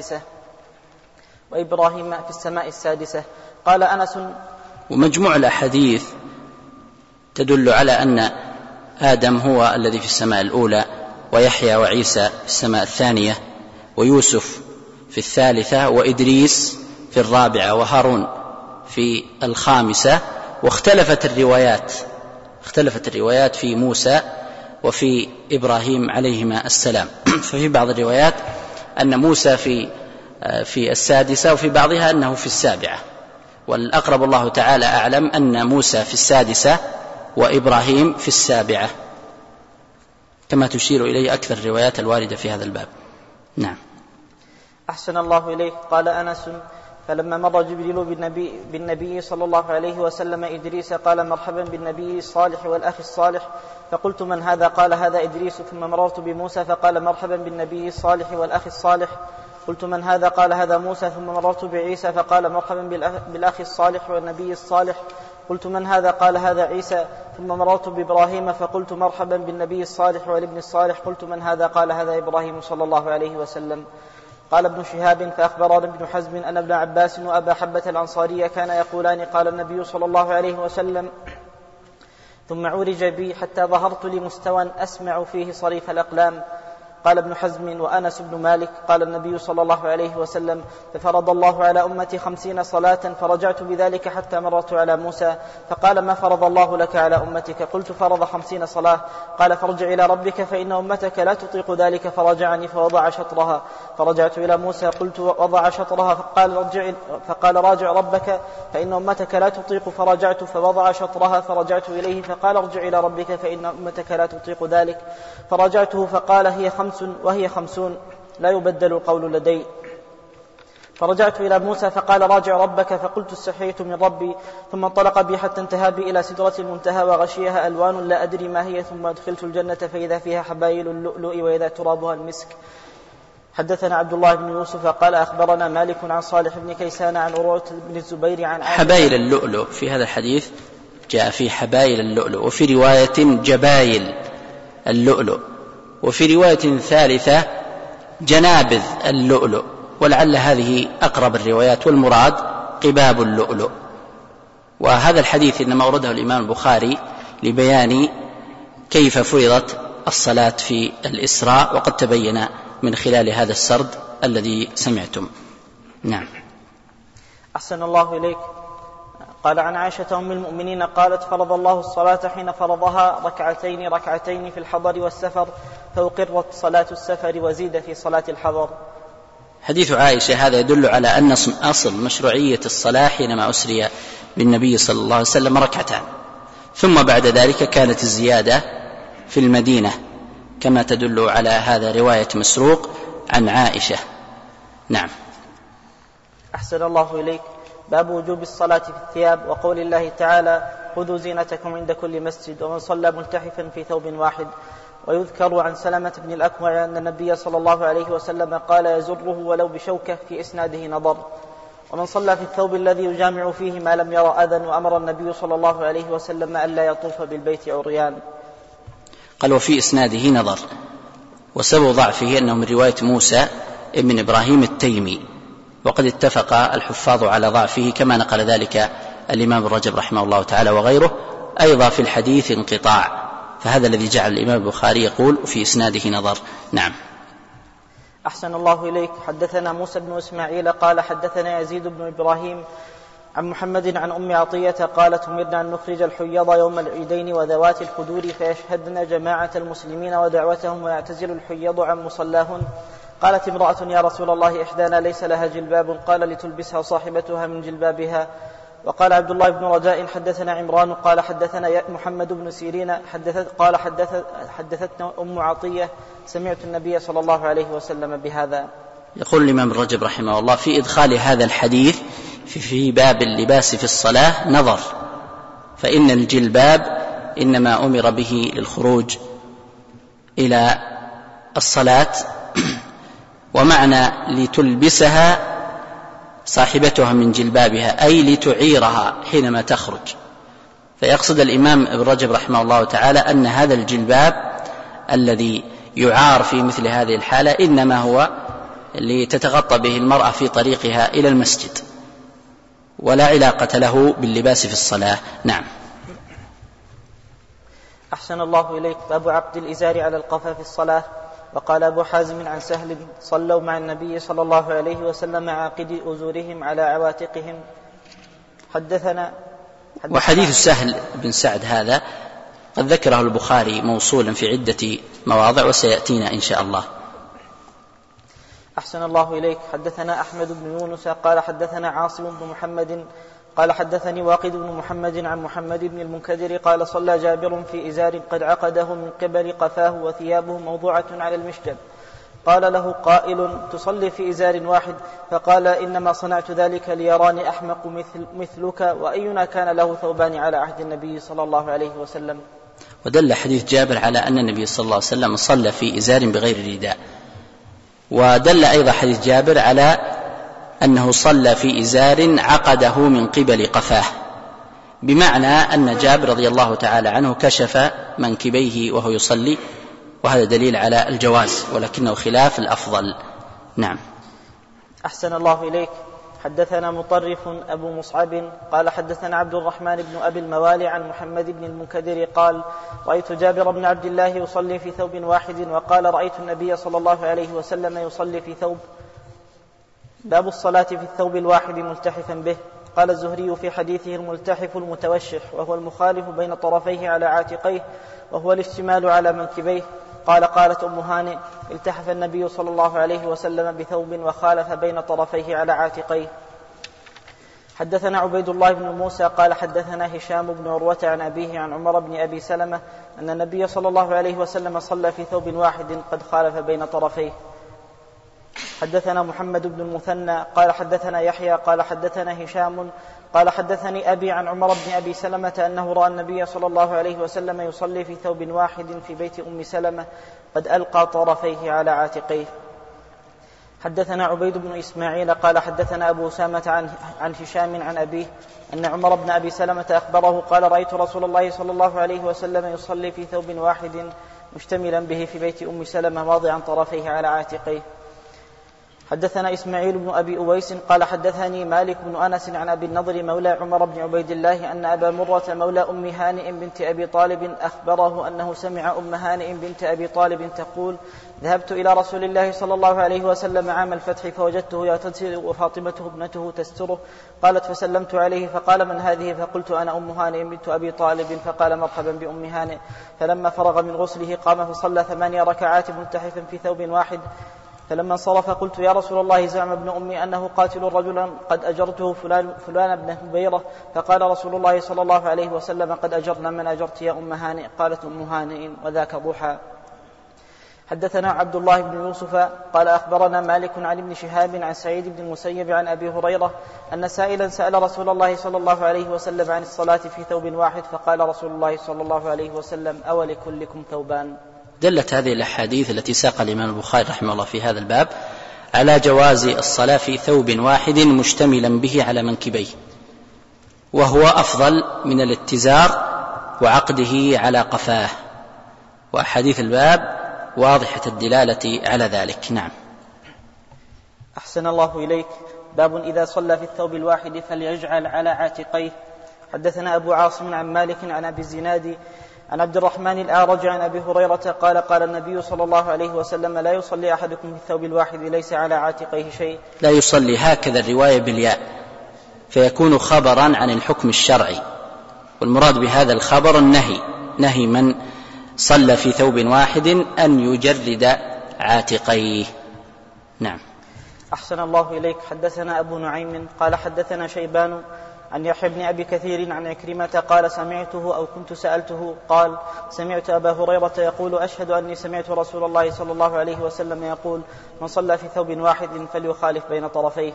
في السماء السادسة. قال أنس: ومجموع الأحاديث تدل على أن آدم هو الذي في السماء الأولى، ويحيى وعيسى في السماء الثانية، ويوسف في الثالثة، وإدريس في الرابعة، وهارون في الخامسة. واختلفت الروايات في موسى وفي إبراهيم عليهما السلام. ففي بعض الروايات أن موسى في السادسة، وفي بعضها أنه في السابعة، والأقرب الله تعالى أعلم أن موسى في السادسة وإبراهيم في السابعة. كما تشير إليه أكثر الروايات الواردة في هذا الباب. نعم. أحسن الله إليك. قال أنس: فلما مر جبريل بالنبي صلى الله عليه وسلم إدريس قال: مرحبا بالنبي الصالح والأخ الصالح. فقلت: من هذا؟ قال: هذا إدريس. ثم مررت بموسى فقال: مرحبا بالنبي الصالح والأخ الصالح. قلت: من هذا؟ قال: هذا موسى. ثم مررت بعيسى فقال: مرحبا بالأخ الصالح والنبي الصالح. قلت: من هذا؟ قال: هذا عيسى. ثم مررت بإبراهيم فقلت: مرحبا بالنبي الصالح والابن الصالح. قلت: من هذا؟ قال: هذا إبراهيم صلى الله عليه وسلم. قال ابن شهاب: فأخبرنا ابن حزم أن ابن عباس وأبا حبة الأنصارية كان يقولان: قال النبي صلى الله عليه وسلم: ثم عرج بي حتى ظهرت لمستوى أسمع فيه صريف الأقلام. قال ابن حزم: وأنس بن مالك: قال النبي صلى الله عليه وسلم: ففرض الله على أمتي 50 صلاة، فرجعت بذلك حتى مررت على موسى فقال: ما فرض الله لك على أمتك؟ قلت: فرض 50 صلاة. قال: فارجع إلى ربك فإن أمتك لا تطيق ذلك. فرجعني فوضع شطرها. فرجعت إلى موسى قلت: وضع شطرها. فقال: راجع ربك فإن أمتك لا تطيق. فرجعت فوضع شطرها. فرجعت إليه فقال: ارجع إلى ربك فإن أمتك لا تطيق ذلك. فرجعته فقال: هي 5 وهي 50 لا يبدل القول لدي. فرجعت إلى موسى فقال: راجع ربك. فقلت: استحييت من ربي. ثم انطلق بي حتى انتهى بي إلى سدرة المنتهى وغشيها ألوان لا أدري ما هي. ثم أدخلت الجنة فإذا فيها حبايل اللؤلؤ وإذا ترابها المسك. حدثنا عبد الله بن يوسف قال: أخبرنا مالك عن صالح بن كيسان عن عروة بن الزبير عن حبايل اللؤلؤ في هذا الحديث جاء في حبايل اللؤلؤ، وفي رواية جبايل اللؤلؤ، وفي رواية ثالثة جنابذ اللؤلؤ، ولعل هذه أقرب الروايات، والمراد قباب اللؤلؤ. وهذا الحديث إنما أورده الإمام البخاري لبيان كيف فرضت الصلاة في الإسراء، وقد تبين من خلال هذا السرد الذي سمعتم. نعم. أحسن الله إليك. قال: عن عائشة أم المؤمنين قالت: فرض الله الصلاة حين فرضها ركعتين في الحضر والسفر، فأقرت صلاة السفر وزيد في صلاة الحضر. حديث عائشة هذا يدل على أن أصل مشروعية الصلاة حينما أسري بالنبي صلى الله عليه وسلم 2 ثم بعد ذلك كانت الزيادة في المدينة، كما تدل على هذا رواية مسروق عن عائشة. نعم. أحسن الله إليك. باب وجوب الصلاة في الثياب، وقول الله تعالى: خذوا زينتكم عند كل مسجد، ومن صلى ملتحفا في ثوب واحد. ويذكر عن سلمة بن الأكوع أن النبي صلى الله عليه وسلم قال: يزره ولو بشوكة، في إسناده نظر. ومن صلى في الثوب الذي يجامع فيه ما لم ير أذى. وأمر النبي صلى الله عليه وسلم ألا يطوف بالبيت عريان. قال: وفي إسناده نظر، وسبب ضعفه أنه من رواية موسى ابن إبراهيم التيمي، وقد اتفق الحفاظ على ضعفه كما نقل ذلك الإمام ابن رجب رحمه الله تعالى وغيره. أيضا في الحديث انقطاع، فهذا الذي جعل الإمام البخاري يقول في إسناده نظر. نعم. أحسن الله إليك. حدثنا موسى بن إسماعيل قال: حدثنا يزيد بن إبراهيم عن محمد عن أم عطية قالت: أمرنا أن نخرج الحيض يوم العيدين وذوات الخدور فيشهدن جماعة المسلمين ودعوتهم، ويعتزل الحيض عن مصلاهن. قالت امرأة: يا رسول الله، إحدانا ليس لها جلباب. قال: لتلبسها صاحبتها من جلبابها. وقال عبد الله بن رجاء: حدثنا عمران قال: حدثنا محمد بن سيرين قال: حدثتنا أم عطية سمعت النبي صلى الله عليه وسلم بهذا. يقول الإمام ابن رجب رحمه الله في إدخال هذا الحديث في باب اللباس في الصلاة نظر، فإن الجلباب إنما أمر به للخروج إلى الصلاة، ومعنى لتلبسها صاحبتها من جلبابها أي لتعيرها حينما تخرج. فيقصد الإمام ابن رجب رحمه الله تعالى أن هذا الجلباب الذي يعار في مثل هذه الحالة إنما هو لتتغطى به المرأة في طريقها إلى المسجد، ولا علاقة له باللباس في الصلاة. نعم. أحسن الله إليك. باب عقد الإزار على القفا في الصلاة. وقال أبو حازم عن سهل: صلوا مع النبي صلى الله عليه وسلم عاقد أزورهم على عواتقهم. حدثنا وحديث سهل بن سعد هذا قد ذكره البخاري موصولا في عدة مواضع وسيأتينا إن شاء الله. أحسن الله إليك. حدثنا أحمد بن يونس قال: حدثنا عاصم بن محمد قال حدثني واقد بن محمد عن محمد بن المنكدر قال صلى جابر في إزار قد عقده من قبل قفاه وثيابه موضوعة على المشجب. قال له قائل تصلي في إزار واحد؟ فقال إنما صنعت ذلك ليراني أحمق مثلك، وأينا كان له ثوبان على عهد النبي صلى الله عليه وسلم. ودل حديث جابر على أن النبي صلى الله عليه وسلم صلى في إزار بغير رداء. ودل أيضا حديث جابر على أنه صلى في إزار عقده من قبل قفاه، بمعنى أن جابر رضي الله تعالى عنه كشف منكبيه وهو يصلي، وهذا دليل على الجواز ولكنه خلاف الأفضل. نعم. أحسن الله إليك. حدثنا مطرف أبو مصعب قال حدثنا عبد الرحمن بن أبي الموالي عن محمد بن المنكدر قال رأيت جابر بن عبد الله يصلي في ثوب واحد، وقال رأيت النبي صلى الله عليه وسلم يصلي في ثوب. باب الصلاة في الثوب الواحد ملتحفا به. قال الزهري في حديثه الملتحف المتوشح، وهو المخالف بين طرفيه على عاتقيه، وهو الاشتمال على منكبيه. قال قالت أم هانئ التحف النبي صلى الله عليه وسلم بثوب وخالف بين طرفيه على عاتقيه. حدثنا عبيد الله بن موسى قال حدثنا هشام بن عروة عن أبيه عن عمر بن أبي سلمة أن النبي صلى الله عليه وسلم صلى في ثوب واحد قد خالف بين طرفيه. حدثنا محمد بن المثنى قال حدثنا يحيى قال حدثنا هشام قال حدثني أبي عن عمر بن أبي سلمة أنه رأى النبي صلى الله عليه وسلم يصلي في ثوب واحد في بيت أم سلمة قد ألقى طرفيه على عاتقيه. حدثنا عبيد بن إسماعيل قال حدثنا أبو أسامة عن هشام عن أبيه أن عمر بن أبي سلمة أخبره قال رأيت رسول الله صلى الله عليه وسلم يصلي في ثوب واحد مشتملا به في بيت أم سلمة واضعا طرفيه على عاتقيه. حدثنا إسماعيل بن أبي أويس قال حدثني مالك بن أنس عن أبي النضر مولى عمر بن عبيد الله أن أبا مرة مولى أم هانئ بنت أبي طالب أخبره أنه سمع أم هانئ بنت أبي طالب تقول ذهبت إلى رسول الله صلى الله عليه وسلم عام الفتح فوجدته يغتسل وفاطمته ابنته تستره. قالت فسلمت عليه فقال من هذه؟ فقلت أنا أم هانئ بنت أبي طالب، فقال مرحبا بأم هانئ. فلما فرغ من غسله قام فصلى 8 ركعات ملتحفا في ثوب واحد. فلما انصرف قلت يا رسول الله زعم ابن أمي أنه قاتل رجلا قد أجرته فلان ابن هبيرة. فقال رسول الله صلى الله عليه وسلم قد أجرنا من أجرت يا أم هانئ. قالت أم هانئ وذاك ضحى. حدثنا عبد الله بن يوسف قال أخبرنا مالك عن ابن شهاب عن سعيد بن المسيب عن أبي هريرة أن سائلا سأل رسول الله صلى الله عليه وسلم عن الصلاة في ثوب واحد، فقال رسول الله صلى الله عليه وسلم أولكلكم ثوبان. دلت هذه الأحاديث التي ساق الإمام البخاري رحمه الله في هذا الباب على جواز الصلاة في ثوب واحد مشتملا به على منكبيه، وهو أفضل من الاتزار وعقده على قفاه، وأحاديث الباب واضحة الدلالة على ذلك. نعم. أحسن الله إليك. باب إذا صلى في الثوب الواحد فليجعل على عاتقيه. حدثنا أبو عاصم عن مالك عن أبي الزناد عن عبد الرحمن الأعرج عن أبي هريرة قال قال النبي صلى الله عليه وسلم لا يصلي أحدكم في الثوب الواحد ليس على عاتقيه شيء. لا يصلي هكذا الرواية بالياء، فيكون خبرا عن الحكم الشرعي، والمراد بهذا الخبر نهي من صلى في ثوب واحد أن يجرد عاتقيه. نعم. أحسن الله إليك. حدثنا أبو نعيم قال حدثنا شيبان عن يحيى بن أبي كثير عن عكرمة قال سمعته أو كنت سألته قال سمعت أبا هريرة يقول أشهد أني سمعت رسول الله صلى الله عليه وسلم يقول من صلى في ثوب واحد فليخالف بين طرفيه.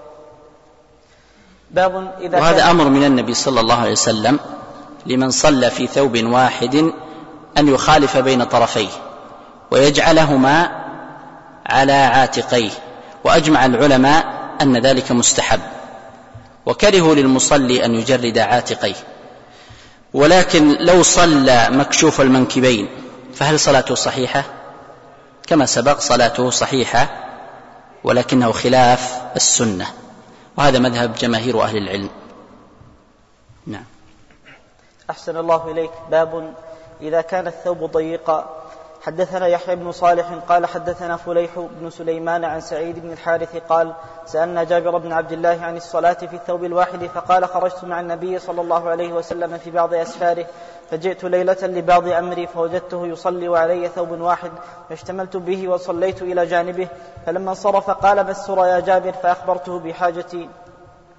باب إذا وهذا أمر من النبي صلى الله عليه وسلم لمن صلى في ثوب واحد أن يخالف بين طرفيه ويجعلهما على عاتقيه، وأجمع العلماء أن ذلك مستحب، وكرهوا للمصلي أن يجرد عاتقيه. ولكن لو صلى مكشوف المنكبين فهل صلاته صحيحة؟ كما سبق صلاته صحيحة، ولكنه خلاف السنة، وهذا مذهب جماهير أهل العلم. نعم. أحسن الله إليك. باب إذا كان الثوب ضيقا. حدثنا يحيى بن صالح قال حدثنا فليح بن سليمان عن سعيد بن الحارث قال سألنا جابر بن عبد الله عن الصلاة في الثوب الواحد، فقال خرجت مع النبي صلى الله عليه وسلم في بعض أسفاره، فجئت ليلة لبعض أمري فوجدته يصلي وعلي ثوب واحد، فاشتملت به وصليت إلى جانبه، فلما انصرف قال ما السر يا جابر؟ فأخبرته بحاجتي.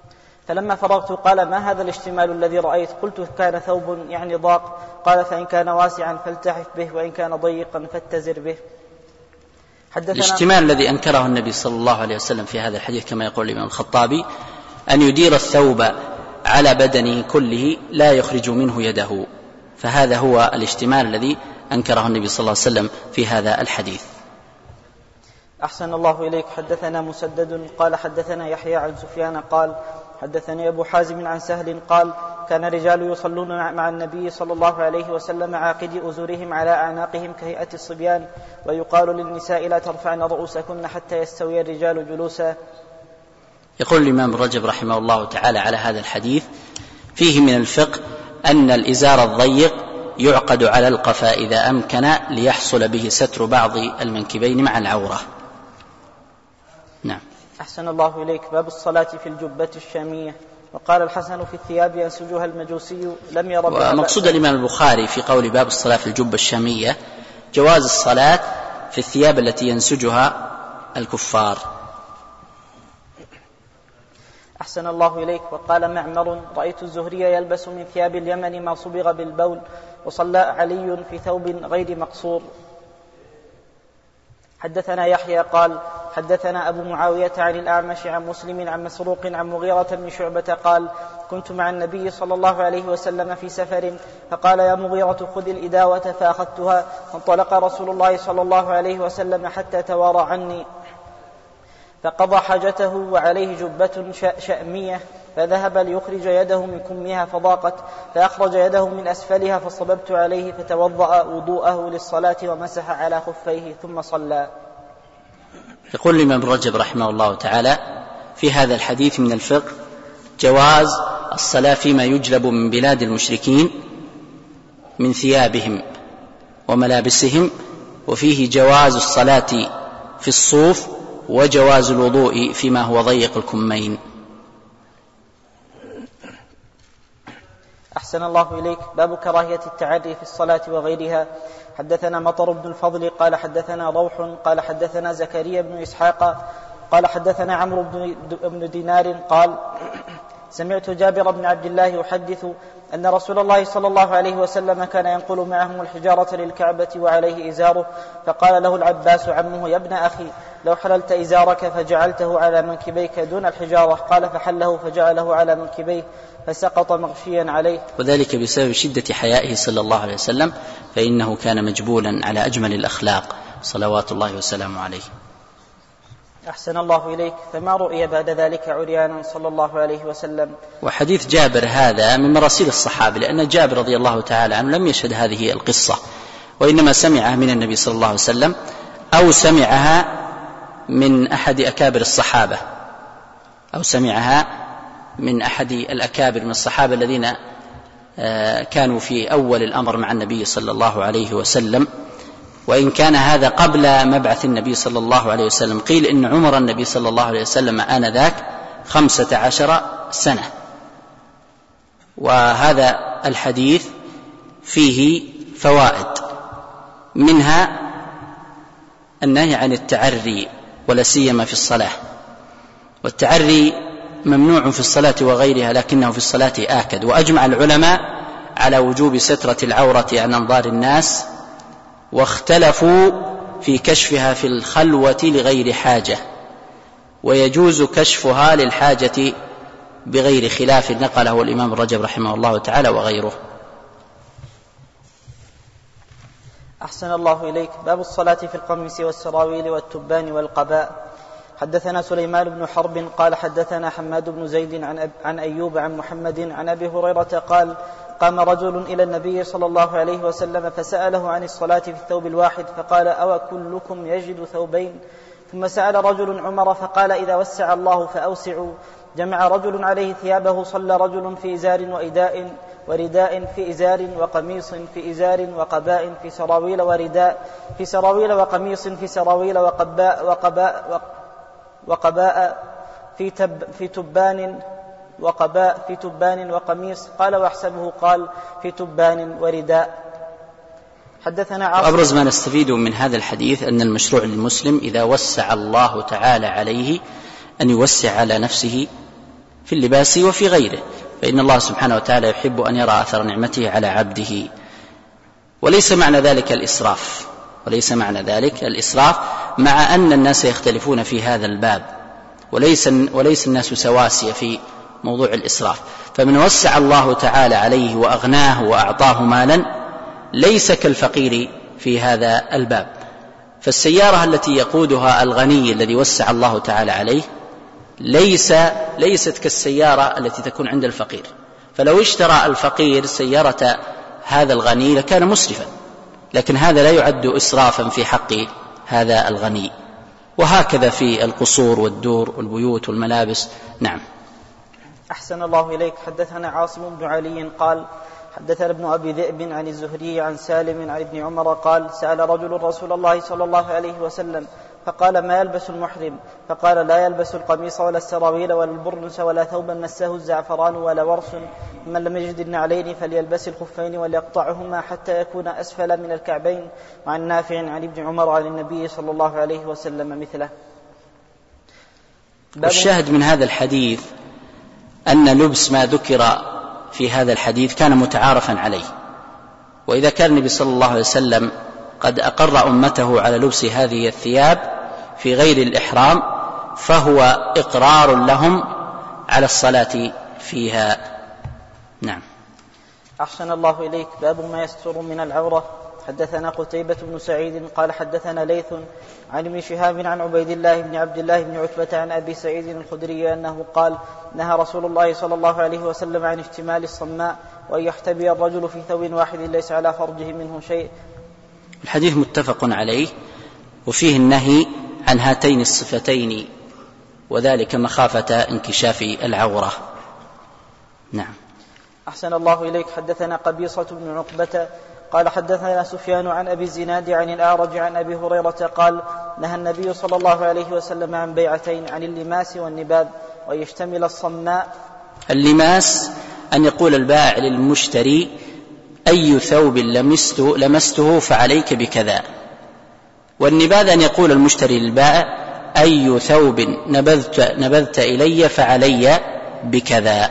فلما فرغت قال: ما هذا الاشتمال الذي رأيت؟ قلت: كان ثوب يعني ضاق. قال: فإن كان واسعا فالتحف به، وإن كان ضيقا فاتزر به. الاشتمال الذي أنكره النبي صلى الله عليه وسلم في هذا الحديث كما يقول الإمام الخطابي أن يدير الثوب على بدنه كله لا يخرج منه يده، فهذا هو الاشتمال الذي أنكره النبي صلى الله عليه وسلم في هذا الحديث. أحسن الله إليك. حدثنا مسدد قال حدثنا يحيى عن سفيان قال حدثني أبو حازم عن سهل قال: كان رجال يصلون مع النبي صلى الله عليه وسلم عاقد أزورهم على أعناقهم كهيئة الصبيان، ويقال للنساء: لا ترفعن رؤوسكن حتى يستوي الرجال جلوسا. يقول الإمام رجب رحمه الله تعالى على هذا الحديث: فيه من الفقه أن الإزار الضيق يعقد على القفا إذا أمكن ليحصل به ستر بعض المنكبين مع العورة. نعم. أحسن الله إليك. باب الصلاة في الجبة الشامية. وقال الحسن: في الثياب ينسجها المجوسي لم ير بها. ومقصود الإمام البخاري في قول باب الصلاة في الجبة الشامية جواز الصلاة في الثياب التي ينسجها الكفار. أحسن الله إليك. وقال معمر: رأيت الزهري يلبس من ثياب اليمن ما صبغ بالبول، وصلى علي في ثوب غير مقصور. حدثنا يحيى قال حدثنا أبو معاوية عن الأعمش عن مسلم عن مسروق عن مغيرة بن شعبة قال: كنت مع النبي صلى الله عليه وسلم في سفر، فقال: يا مغيرة خذ الإداوة، فأخذتها، فانطلق رسول الله صلى الله عليه وسلم حتى توارى عني، فقضى حاجته وعليه جبة شأمية، فذهب ليخرج يده من كمها فضاقت، فأخرج يده من أسفلها فصببت عليه، فتوضأ وضوءه للصلاة ومسح على خفيه ثم صلى. يقول الإمام رجب رحمه الله تعالى: في هذا الحديث من الفقه جواز الصلاة فيما يجلب من بلاد المشركين من ثيابهم وملابسهم، وفيه جواز الصلاة في الصوف وجواز الوضوء فيما هو ضيق الكمين. أحسن الله إليك. باب كراهية التعري في الصلاة وغيرها. حدثنا مطر بن الفضل قال حدثنا روح قال حدثنا زكريا بن إسحاق قال حدثنا عمرو بن دينار قال: سمعت جابر بن عبد الله يحدث أن رسول الله صلى الله عليه وسلم كان ينقل معهم الحجارة للكعبة وعليه إزاره، فقال له العباس عمه: يا ابن أخي، لو حللت إزارك فجعلته على منكبيك دون الحجارة. قال: فحله فجعله على منكبيه فسقط مغشيا عليه. وذلك بسبب شدة حيائه صلى الله عليه وسلم، فإنه كان مجبولا على أجمل الأخلاق صلوات الله وسلامه عليه. أحسن الله إليك. فما رؤي بعد ذلك عريانا صلى الله عليه وسلم. وحديث جابر هذا من مراسيل الصحابة، لأن جابر رضي الله تعالى عنه لم يشهد هذه القصة، وإنما سمعها من النبي صلى الله عليه وسلم أو سمعها من أحد أكابر الصحابة، أو سمعها من أحد الأكابر من الصحابة الذين كانوا في أول الأمر مع النبي صلى الله عليه وسلم، وإن كان هذا قبل مبعث النبي صلى الله عليه وسلم. قيل إن عمر النبي صلى الله عليه وسلم آنذاك 15 سنة. وهذا الحديث فيه فوائد، منها النهي عن التعري ولا سيما في الصلاة، والتعري ممنوع في الصلاة وغيرها، لكنه في الصلاة آكد. وأجمع العلماء على وجوب سترة العورة عن أنظار الناس، واختلفوا في كشفها في الخلوة لغير حاجة، ويجوز كشفها للحاجة بغير خلاف نقله الإمام رجب رحمه الله تعالى وغيره. أحسن الله إليك. باب الصلاة في القميص والسراويل والتبان والقباء. حدثنا سليمان بن حرب قال حدثنا حماد بن زيد عن أيوب عن محمد عن أبي هريرة قال: قام رجل إلى النبي صلى الله عليه وسلم فسأله عن الصلاة في الثوب الواحد، فقال: أو كلكم يجد ثوبين؟ ثم سأل رجل عمر فقال: إذا وسع الله فأوسعوا. جمع رجل عليه ثيابه، صلى رجل في إزار ورداء في إزار وقميص في إزار وقباء في سراويل ورداء في سراويل وقميص في سراويل وقباء في تبان وقباء في تبان وقميص. قال: واحسبه قال: في تبان ورداء. حدثنا عاصم. أبرز ما نستفيد من هذا الحديث أن المشروع للمسلم إذا وسع الله تعالى عليه أن يوسع على نفسه في اللباس وفي غيره، فإن الله سبحانه وتعالى يحب أن يرى أثر نعمته على عبده. وليس معنى ذلك الإسراف، مع أن الناس يختلفون في هذا الباب، وليس الناس سواسية في موضوع الإسراف. فمن وسع الله تعالى عليه وأغناه وأعطاه مالا ليس كالفقير في هذا الباب. فالسيارة التي يقودها الغني الذي وسع الله تعالى عليه ليست كالسيارة التي تكون عند الفقير. فلو اشترى الفقير سيارة هذا الغني لكان مسرفا، لكن هذا لا يعد إسرافا في حق هذا الغني. وهكذا في القصور والدور والبيوت والملابس. نعم. أحسن الله إليك. حدثنا عاصم بن علي قال حدثنا ابن أبي ذئب عن الزهري عن سالم عن ابن عمر قال سأل رجل رسول الله صلى الله عليه وسلم فقال ما يلبس المحرم؟ فقال لا يلبس القميص ولا السراويل ولا البرنس ولا ثوبا مسه الزعفران ولا ورس، من لم يجد النعلين فليلبس الخفين وليقطعهما حتى يكون أسفل من الكعبين. وعن نافع عن ابن عمر عن النبي صلى الله عليه وسلم مثله. الشاهد من هذا الحديث أن لبس ما ذكر في هذا الحديث كان متعارفا عليه، وإذا كان النبي صلى الله عليه وسلم قد أقر أمته على لبس هذه الثياب في غير الإحرام فهو إقرار لهم على الصلاة فيها. نعم. أحسن الله إليك. باب ما يستر من العورة. حدثنا قتيبة بن سعيد قال حدثنا ليث عن ابن شهاب عن عبيد الله بن عبد الله بن عتبة عن أبي سعيد الخدري أنه قال نهى رسول الله صلى الله عليه وسلم عن اشتمال الصماء وأن يحتبي الرجل في ثوب واحد ليس على فرجه منه شيء. الحديث متفق عليه، وفيه النهي عن هاتين الصفتين، وذلك مخافة انكشاف العورة. نعم. أحسن الله إليك. حدثنا قبيصة بن عقبة قال حدثنا سفيان عن أبي الزناد عن الأعرج عن أبي هريرة قال نهى النبي صلى الله عليه وسلم عن بيعتين، عن اللماس والنباذ، ويشتمل الصماء. اللماس أن يقول البائع للمشتري أي ثوب لمسته فعليك بكذا، والنباذ أن يقول المشتري للبائع أي ثوب نبذت إلي فعلي بكذا.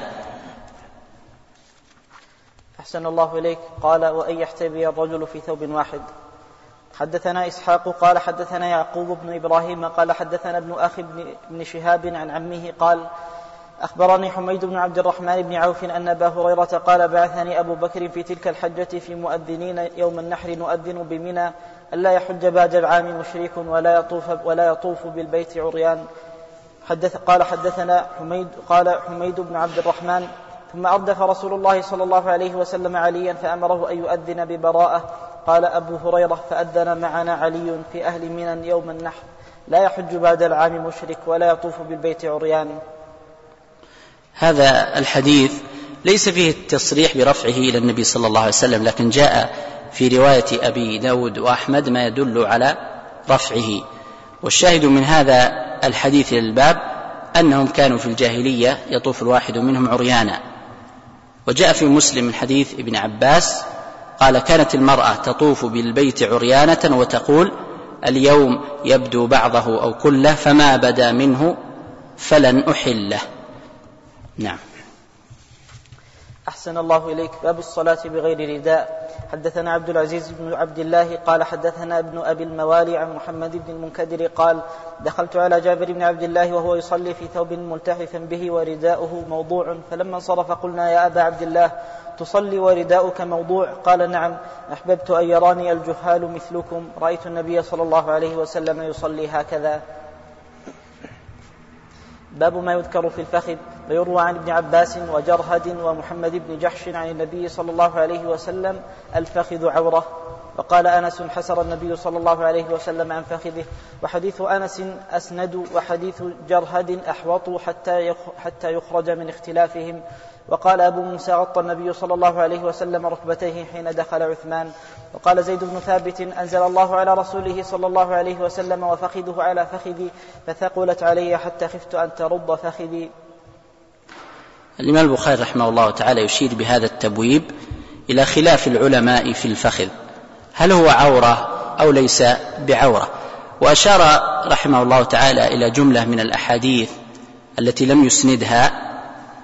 أحسن الله إليك. قال وأن يحتبي الرجل في ثوب واحد. حدثنا إسحاق قال حدثنا يعقوب بن إبراهيم قال حدثنا ابن أخي بن شهاب عن عمه قال أخبرني حميد بن عبد الرحمن بن عوف أن أبا هريرة قال بعثني أبو بكر في تلك الحجة في مؤذنين يوم النحر نؤذن بمنى ألا يحج بعد العام مشرك ولا يطوف بالبيت عريان. قال حدثنا حميد بن عبد الرحمن ثم أردف رسول الله صلى الله عليه وسلم عليا فأمره أن يؤذن ببراءة. قال أبو هريرة فأذن معنا علي في أهل منى يوم النحر لا يحج بعد العام مشرك ولا يطوف بالبيت عريان. هذا الحديث ليس فيه التصريح برفعه إلى النبي صلى الله عليه وسلم، لكن جاء في رواية أبي داود وأحمد ما يدل على رفعه. والشاهد من هذا الحديث للباب أنهم كانوا في الجاهلية يطوف الواحد منهم عريانا. وجاء في مسلم من حديث ابن عباس قال كانت المرأة تطوف بالبيت عريانة وتقول اليوم يبدو بعضه أو كله فما بدا منه فلن أحله. نعم. أحسن الله إليك. باب الصلاة بغير رداء. حدثنا عبد العزيز بن عبد الله قال حدثنا ابن أبي الموالي عن محمد بن المنكدر قال دخلت على جابر بن عبد الله وهو يصلي في ثوب ملتحفا به ورداؤه موضوع، فلما انصرف قلنا يا أبا عبد الله تصلي ورداؤك موضوع؟ قال نعم، أحببت أن يراني الجهال مثلكم، رأيت النبي صلى الله عليه وسلم يصلي هكذا. باب ما يذكر في الفخذ. ويروى عن ابن عباس وجرهد ومحمد بن جحش عن النبي صلى الله عليه وسلم الفخذ عورة. وقال أنس حسر النبي صلى الله عليه وسلم عن فخذه. وحديث أنس أسند وحديث جرهد أحوط حتى يخرج من اختلافهم. وقال أبو موسى غطى النبي صلى الله عليه وسلم ركبتيه حين دخل عثمان. وقال زيد بن ثابت أنزل الله على رسوله صلى الله عليه وسلم وفخذه على فخذي فثقلت علي حتى خفت أن ترد فخذي. الإمام البخاري رحمه الله تعالى يشير بهذا التبويب إلى خلاف العلماء في الفخذ، هل هو عورة أو ليس بعورة؟ وأشار رحمه الله تعالى إلى جملة من الأحاديث التي لم يسندها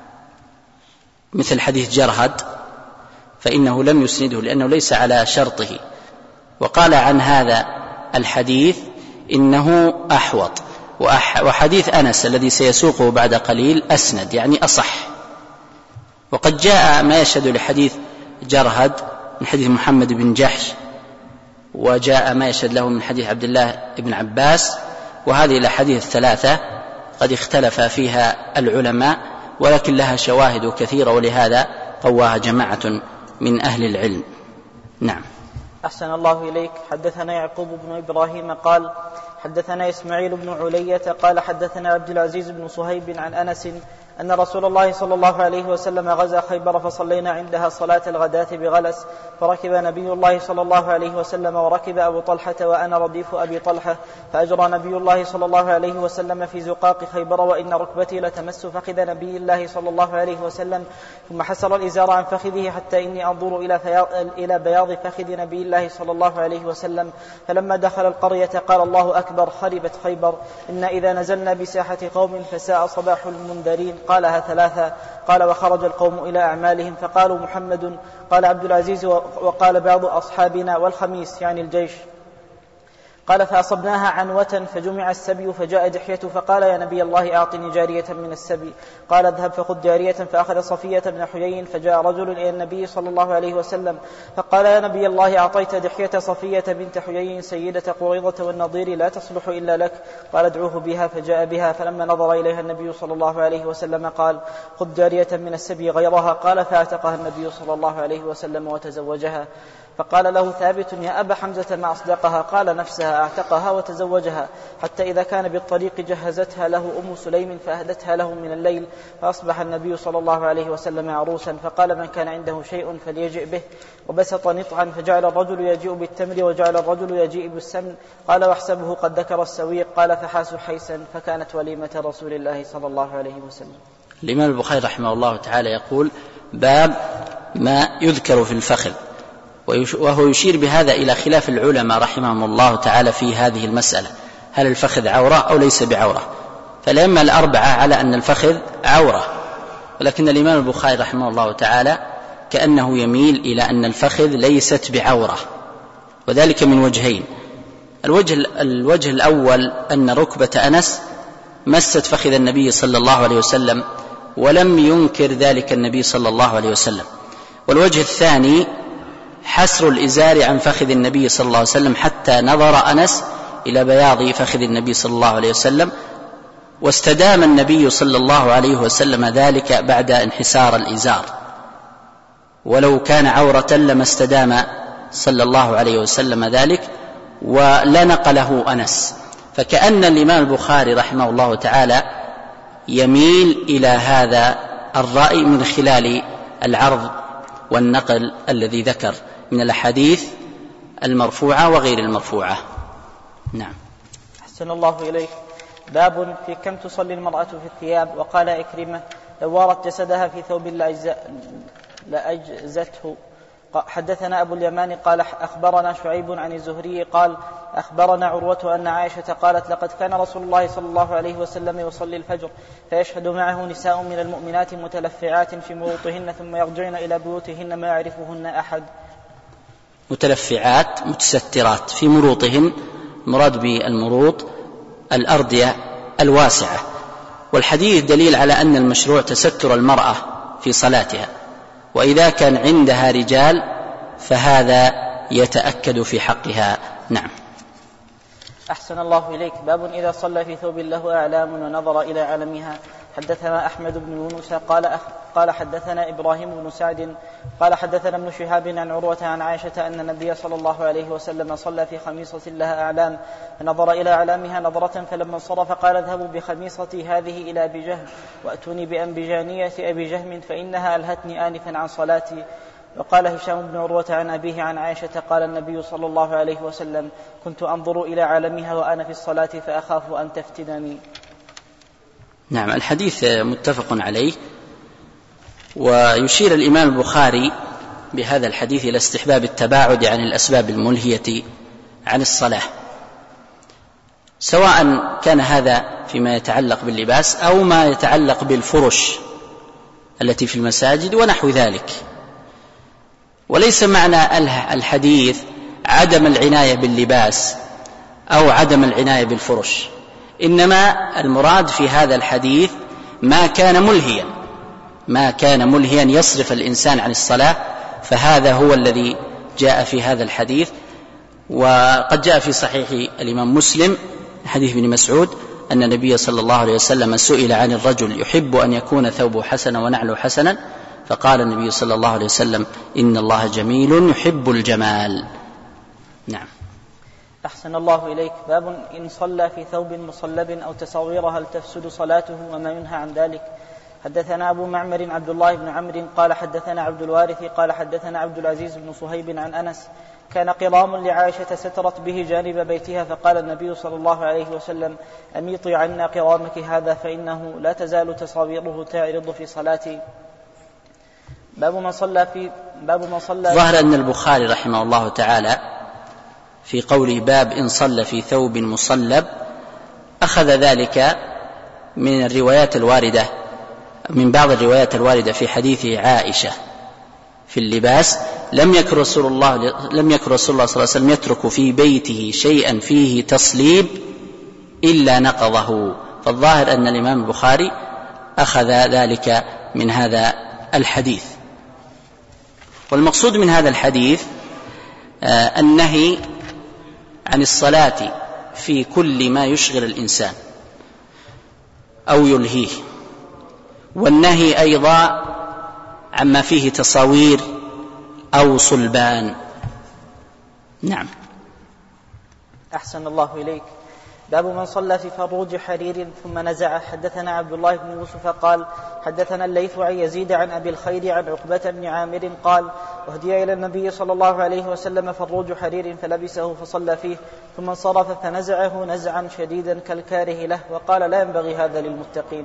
مثل حديث جرهد فإنه لم يسنده لأنه ليس على شرطه، وقال عن هذا الحديث إنه أحوط، وحديث أنس الذي سيسوقه بعد قليل أسند يعني أصح. وقد جاء ما يشهد لحديث جرهد من حديث محمد بن جحش، وجاء ما يشهد له من حديث عبد الله بن عباس، وهذه الأحاديث الثلاثة قد اختلف فيها العلماء، ولكن لها شواهد كثيرة، ولهذا قواها جماعة من أهل العلم. نعم. أحسن الله إليك. حدثنا يعقوب بن إبراهيم قال حدثنا إسماعيل بن علية قال حدثنا عبد العزيز بن صهيب عن أنس أن رسول الله صلى الله عليه وسلم غزا خيبر فصلينا عندها صلاة الغداة بغلس، فركب نبي الله صلى الله عليه وسلم وركب أبو طلحة وأنا رديف أبي طلحة، فأجرى نبي الله صلى الله عليه وسلم في زقاق خيبر وإن ركبتي لتمس فخذ نبي الله صلى الله عليه وسلم، ثم حسر الإزار عن فخذه حتى إني أنظر إلى بياض فخذ نبي الله صلى الله عليه وسلم. فلما دخل القرية قال الله أكبر خربت خيبر، إن إذا نزلنا بساحة قوم فساء صباح المنذرين. قالها ثلاثة. قال وخرج القوم إلى أعمالهم فقالوا محمد. قال عبد العزيز وقال بعض أصحابنا والخميس يعني الجيش. قال فأصبناها عنوة فجمع السبي فجاء دحية فقال يا نبي الله أعطني جارية من السبي. قال اذهب فخذ جارية، فأخذ صفية بن حيي. فجاء رجل إلى النبي صلى الله عليه وسلم فقال يا نبي الله أعطيت دحية صفية بنت حيي سيدة قريظة والنضير لا تصلح إلا لك. قال ادعوه بها، فجاء بها، فلما نظر إليها النبي صلى الله عليه وسلم قال خذ جارية من السبي غيرها. قال فأعتقها النبي صلى الله عليه وسلم وتزوجها. فقال له ثابت يا أبا حمزة ما أصدقها؟ قال نفسها أعتقها وتزوجها، حتى إذا كان بالطريق جهزتها له أم سليم فأهدتها له من الليل، فأصبح النبي صلى الله عليه وسلم عروسا. فقال من كان عنده شيء فليجئ به، وبسط نطعا فجعل الرجل يجيء بالتمر وجعل الرجل يجيء بالسمن. قال واحسبه قد ذكر السويق. قال فحاسوا حيسا، فكانت وليمة رسول الله صلى الله عليه وسلم. الإمام البخاري رحمه الله تعالى يقول باب ما يذكر في الفخذ، وهو يشير بهذا إلى خلاف العلماء رحمهم الله تعالى في هذه المسألة، هل الفخذ عورة أو ليس بعورة؟ فالأئمة الأربعة على أن الفخذ عورة، ولكن الإمام البخاري رحمه الله تعالى كأنه يميل إلى أن الفخذ ليست بعورة، وذلك من وجهين. الوجه الأول أن ركبة أنس مست فخذ النبي صلى الله عليه وسلم، ولم ينكر ذلك النبي صلى الله عليه وسلم. والوجه الثاني حسر الإزار عن فخذ النبي صلى الله عليه وسلم حتى نظر أنس إلى بياض فخذ النبي صلى الله عليه وسلم، واستدام النبي صلى الله عليه وسلم ذلك بعد انحسار الإزار، ولو كان عورة لما استدام صلى الله عليه وسلم ذلك ولا نقله أنس. فكأن الإمام البخاري رحمه الله تعالى يميل إلى هذا الرأي من خلال العرض والنقل الذي ذكر من الأحاديث المرفوعة وغير المرفوعة. نعم. أحسن الله إليك. باب في كم تصلي المرأة في الثياب. وقال إكرمة لو وارت جسدها في ثوب لأجزته. حدثنا أبو اليمان قال أخبرنا شعيب عن الزهري قال أخبرنا عروة أن عائشة قالت لقد كان رسول الله صلى الله عليه وسلم يصلي الفجر فيشهد معه نساء من المؤمنات متلفعات في مروطهن ثم يرجعن إلى بيوتهن ما يعرفهن أحد. متلفعات متسترات في مروطهن، مراد بالمروط الأردية الواسعة. والحديث دليل على أن المشروع تستر المرأة في صلاتها، وإذا كان عندها رجال فهذا يتأكد في حقها. نعم. أحسن الله إليك. باب إذا صلى في ثوب له أعلام ونظر إلى علمها. حدثنا أحمد بن يونس قال حدثنا إبراهيم بن سعد قال حدثنا ابن شهاب عن عروة عن عائشة أن النبي صلى الله عليه وسلم صلى في خميصة لها أعلام فنظر إلى أعلامها نظرة، فلما انصرف قال اذهبوا بخميصتي هذه إلى أبي جهم وأتوني بأنبجانية أبي جهم فإنها ألهتني آنفا عن صلاتي. وقال هشام بن عروة عن أبيه عن عائشة قال النبي صلى الله عليه وسلم كنت أنظر إلى عالمها وأنا في الصلاة فأخاف أن تفتنني. نعم. الحديث متفق عليه، ويشير الإمام البخاري بهذا الحديث إلى استحباب التباعد عن الأسباب الملهية عن الصلاة، سواء كان هذا فيما يتعلق باللباس أو ما يتعلق بالفرش التي في المساجد ونحو ذلك. وليس معنى الحديث عدم العناية باللباس أو عدم العناية بالفرش، إنما المراد في هذا الحديث ما كان ملهيا يصرف الإنسان عن الصلاة، فهذا هو الذي جاء في هذا الحديث. وقد جاء في صحيح الإمام مسلم حديث ابن مسعود أن النبي صلى الله عليه وسلم سئل عن الرجل يحب أن يكون ثوبه حسنا ونعله حسنا، فقال النبي صلى الله عليه وسلم إن الله جميل يحب الجمال. نعم. أحسن الله إليك. باب إن صلى في ثوب مصلب أو تصوير هل تفسد صلاته وما ينهى عن ذلك. حدثنا أبو معمر عبد الله بن عمرو قال حدثنا عبد الوارث قال حدثنا عبد العزيز بن صهيب عن أنس كان قرام لعائشة سترت به جانب بيتها، فقال النبي صلى الله عليه وسلم أميطي عنا قرامك هذا فإنه لا تزال تصاويره تعرض في صلاتي. باب من صلى ظهر أن البخاري رحمه الله تعالى في قوله باب إن صلى في ثوب مصلب أخذ ذلك من الروايات الواردة، من بعض الروايات الواردة في حديث عائشة في اللباس. لم يكن رسول الله صلى الله عليه وسلم يترك في بيته شيئا فيه تصليب إلا نقضه، فالظاهر أن الإمام البخاري أخذ ذلك من هذا الحديث. والمقصود من هذا الحديث النهي عن الصلاة في كل ما يشغل الإنسان أو يلهيه، والنهي أيضا عما فيه تصاوير أو صلبان. نعم. أحسن الله إليك. باب من صلى في فروج حرير ثم نزعه. حدثنا عبد الله بن يوسف قال حدثنا الليث عن يزيد عن أبي الخير عن عقبة بن عامر قال أهدي إلى النبي صلى الله عليه وسلم فروج حرير فلبسه فصلى فيه ثم انصرف فنزعه نزعا شديدا كالكاره له، وقال لا ينبغي هذا للمتقين.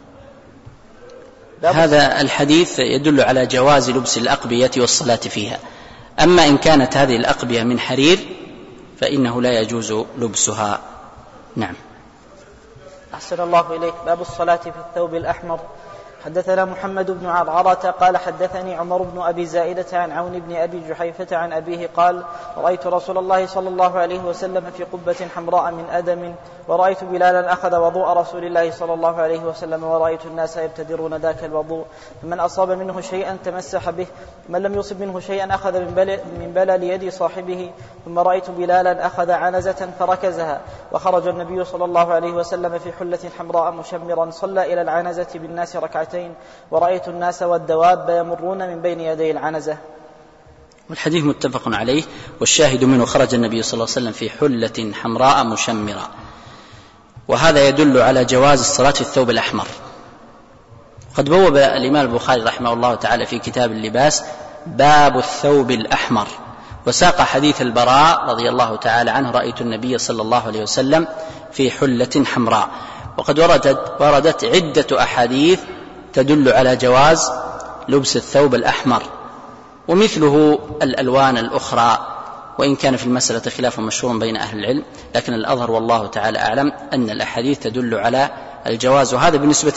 هذا الحديث يدل على جواز لبس الأقبية والصلاة فيها، أما إن كانت هذه الأقبية من حرير فإنه لا يجوز لبسها. نعم. أحسن الله إليك. باب الصلاة في الثوب الأحمر. حدثنا محمد بن عرعرة قال حدثني عمر بن أبي زائدة عن عون بن أبي جحيفة عن أبيه قال رأيت رسول الله صلى الله عليه وسلم في قبة حمراء من أدم، ورأيت بلالا أخذ وضوء رسول الله صلى الله عليه وسلم، ورأيت الناس يبتدرون ذاك الوضوء، فمن أصاب منه شيئا تمسح به، من لم يصب منه شيئا أخذ من بلل يد صاحبه، ثم رأيت بلالا أخذ عنزة فركزها، وخرج النبي صلى الله عليه وسلم في حلة حمراء مشمرا صلى إلى العنزة بالناس ركعتين، ورأيت الناس والدواب يمرون من بين يدي العنزة. والحديث متفق عليه، والشاهد منه خرج النبي صلى الله عليه وسلم في حلة حمراء مشمرة، وهذا يدل على جواز الصلاة في الثوب الأحمر. قد بوب الإمام البخاري رحمه الله تعالى في كتاب اللباس باب الثوب الأحمر، وساق حديث البراء رضي الله تعالى عنه رأيت النبي صلى الله عليه وسلم في حلة حمراء. وقد وردت عدة أحاديث تدل على جواز لبس الثوب الأحمر، ومثله الألوان الأخرى، وإن كان في المسألة خلاف مشهور بين أهل العلم، لكن الأظهر والله تعالى أعلم أن الأحاديث تدل على الجواز، وهذا بالنسبة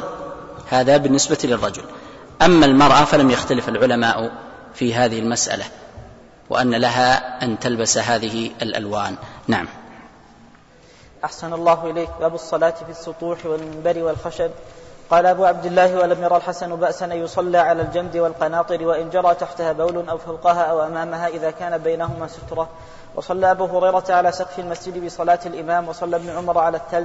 للرجل. أما المرأة فلم يختلف العلماء في هذه المسألة، وأن لها أن تلبس هذه الألوان. نعم. أحسن الله إليك. باب الصلاة في السطوح والمنبر والخشب. قال أبو عبد الله ولم يرى الحسن بأسا أن يصلى على الجمد والقناطر وإن جرى تحتها بول أو فوقها أو أمامها إذا كان بينهما سترة. وصلى أبو هريرة على سقف المسجد بصلاة الإمام، وصلى ابن عمر على الثلج.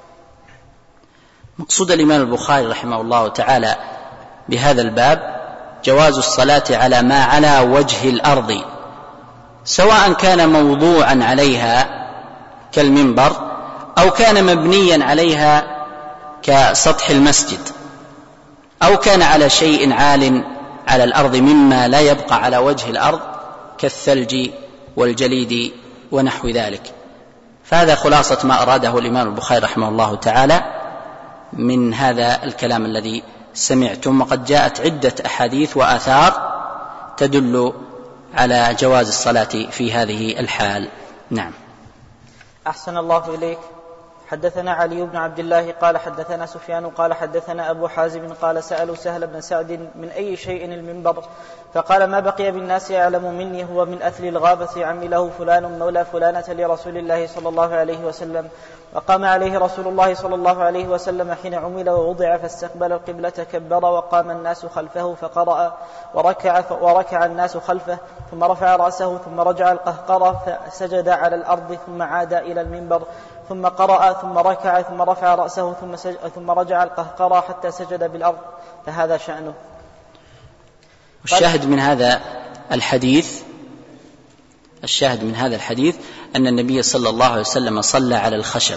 مقصود الإمام البخاري رحمه الله تعالى بهذا الباب جواز الصلاة على ما على وجه الأرض، سواء كان موضوعا عليها كالمنبر أو كان مبنيا عليها كسطح المسجد، أو كان على شيء عال على الأرض مما لا يبقى على وجه الأرض كالثلج والجليد ونحو ذلك. فهذا خلاصة ما أراده الإمام البخاري رحمه الله تعالى من هذا الكلام الذي سمعتم. وقد جاءت عدة أحاديث وآثار تدل على جواز الصلاة في هذه الحال. نعم. أحسن الله إليك. حدثنا علي بن عبد الله قال حدثنا سفيان قال حدثنا أبو حازم قال سألوا سهل بن سعد من أي شيء المنبر فقال ما بقي بالناس أعلم مني هو من أثل الغابة عمله فلان مولى فلانة لرسول الله صلى الله عليه وسلم وقام عليه رسول الله صلى الله عليه وسلم حين عمل ووضع فاستقبل القبلة كبر وقام الناس خلفه فقرأ وركع الناس خلفه ثم رفع رأسه ثم رجع القهقرة فسجد على الأرض ثم عاد إلى المنبر ثم قرأ ثم ركع ثم رفع رأسه ثم رجع القهقرة حتى سجد بالأرض فهذا شأنه. الشاهد من هذا الحديث أن النبي صلى الله عليه وسلم صلى على الخشب.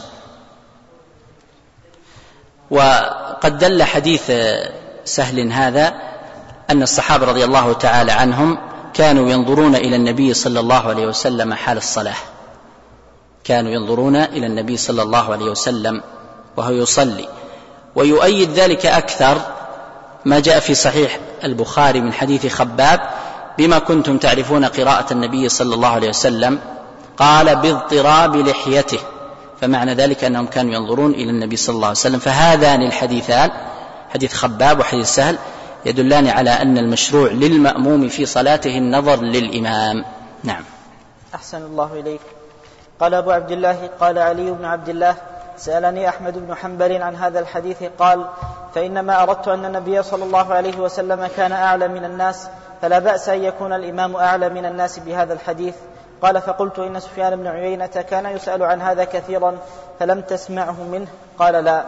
وقد دل حديث سهل هذا أن الصحابة رضي الله تعالى عنهم كانوا ينظرون إلى النبي صلى الله عليه وسلم حال الصلاة، كانوا ينظرون إلى النبي صلى الله عليه وسلم وهو يصلي. ويؤيد ذلك أكثر ما جاء في صحيح البخاري من حديث خباب بما كنتم تعرفون قراءة النبي صلى الله عليه وسلم قال باضطراب لحيته، فمعنى ذلك أنهم كانوا ينظرون إلى النبي صلى الله عليه وسلم. فهذان الحديثان حديث خباب وحديث سهل يدلان على أن المشروع للمأموم في صلاته النظر للإمام. نعم. أحسن الله إليك. قال أبو عبد الله قال علي بن عبد الله سألني أحمد بن حنبل عن هذا الحديث قال فإنما أردت أن النبي صلى الله عليه وسلم كان أعلى من الناس فلا بأس أن يكون الإمام أعلى من الناس بهذا الحديث. قال فقلت إن سفيان بن عيينة كان يسأل عن هذا كثيرا فلم تسمعه منه؟ قال لا.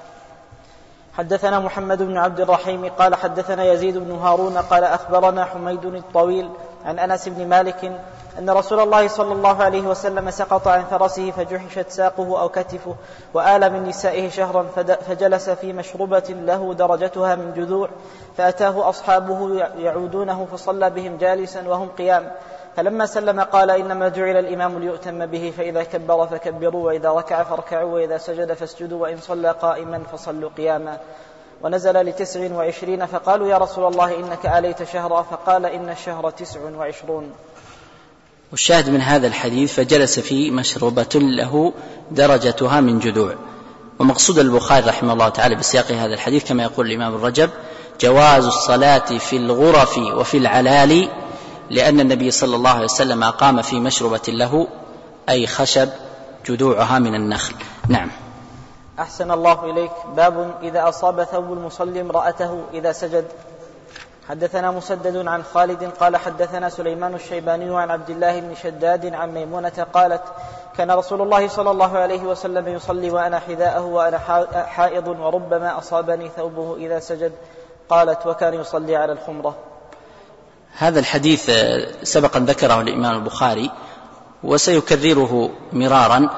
حدثنا محمد بن عبد الرحيم قال حدثنا يزيد بن هارون قال أخبرنا حميد الطويل عن أنس بن مالك أن رسول الله صلى الله عليه وسلم سقط عن فرسه فجحشت ساقه أو كتفه وآل من نسائه شهرا فجلس في مشربة له درجتها من جذوع فأتاه أصحابه يعودونه فصلى بهم جالسا وهم قيام فلما سلم قال إنما جعل الإمام ليؤتم به فإذا كبر فكبروا وإذا ركع فاركعوا وإذا سجد فاسجدوا وإن صلى قائما فصلوا قياما. ونزل ل29 فقالوا يا رسول الله إنك آليت شهرا فقال إن الشهر 29. والشاهد من هذا الحديث فجلس في مشربة له درجتها من جذوع. ومقصود البخاري رحمه الله تعالى بسياق هذا الحديث كما يقول الإمام الرجب جواز الصلاة في الغرف وفي العلالي لأن النبي صلى الله عليه وسلم أقام في مشربة له أي خشب جذوعها من النخل. نعم. أحسن الله إليك. باب إذا أصاب ثوب المصلي امرأته إذا سجد. حدثنا مسدد عن خالد قال حدثنا سليمان الشيباني عن عبد الله بن شداد عن ميمونة قالت كان رسول الله صلى الله عليه وسلم يصلي وأنا حذاءه وأنا حائض وربما أصابني ثوبه إذا سجد. قالت وكان يصلي على الخمرة. هذا الحديث سبقا ذكره الإمام البخاري وسيكرره مرارا.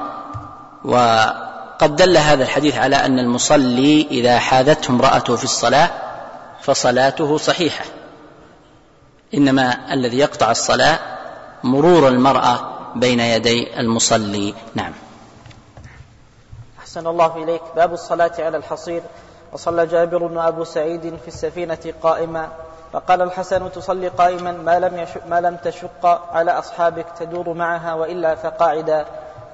وقد دل هذا الحديث على أن المصلي إذا حاذته امرأته في الصلاة فصلاته صحيحة، إنما الذي يقطع الصلاة مرور المرأة بين يدي المصلي. نعم. أحسن الله إليك. باب الصلاة على الحصير. وصلى جابر بن أبو سعيد في السفينة قائما فقال الحسن تصلي قائما ما لم تشق على أصحابك تدور معها وإلا فقاعدا.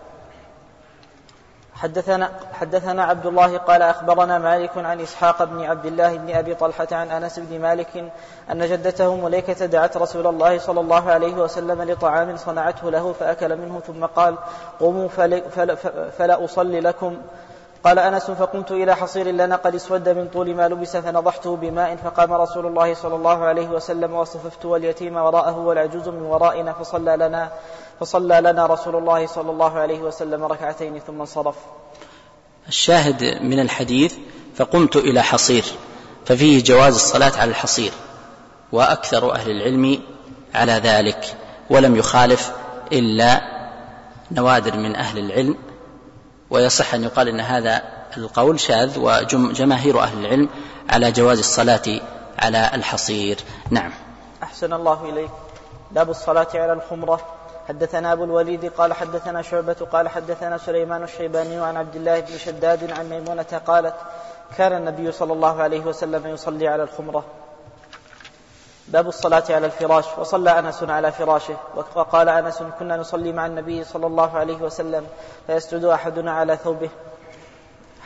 حدثنا عبد الله قال أخبرنا مالك عن إسحاق بن عبد الله بن أبي طلحة عن أنس بن مالك أن جدته مليكة دعت رسول الله صلى الله عليه وسلم لطعام صنعته له فأكل منه ثم قال قوموا فلا أصلي لكم. قال أنس فقمت إلى حصير لنا قد اسود من طول ما لبس فنضحته بماء فقام رسول الله صلى الله عليه وسلم وصففت واليتيم وراءه والعجوز من ورائنا فصلى لنا رسول الله صلى الله عليه وسلم ركعتين ثم انصرف. الشاهد من الحديث فقمت إلى حصير ففيه جواز الصلاة على الحصير وأكثر أهل العلم على ذلك ولم يخالف إلا نوادر من أهل العلم. ويصح أن يقال إن هذا القول شاذ وجماهير أهل العلم على جواز الصلاة على الحصير. نعم. أحسن الله إليك. باب الصلاة على الخمرة. حدثنا أبو الوليد قال حدثنا شعبة قال حدثنا سليمان الشيباني عن عبد الله بن شداد عن ميمونة قالت كان النبي صلى الله عليه وسلم يصلي على الخمرة. باب الصلاة على الفراش. وصلى أنس على فراشه. وقال أنس كنا نصلي مع النبي صلى الله عليه وسلم فيسجد أحدنا على ثوبه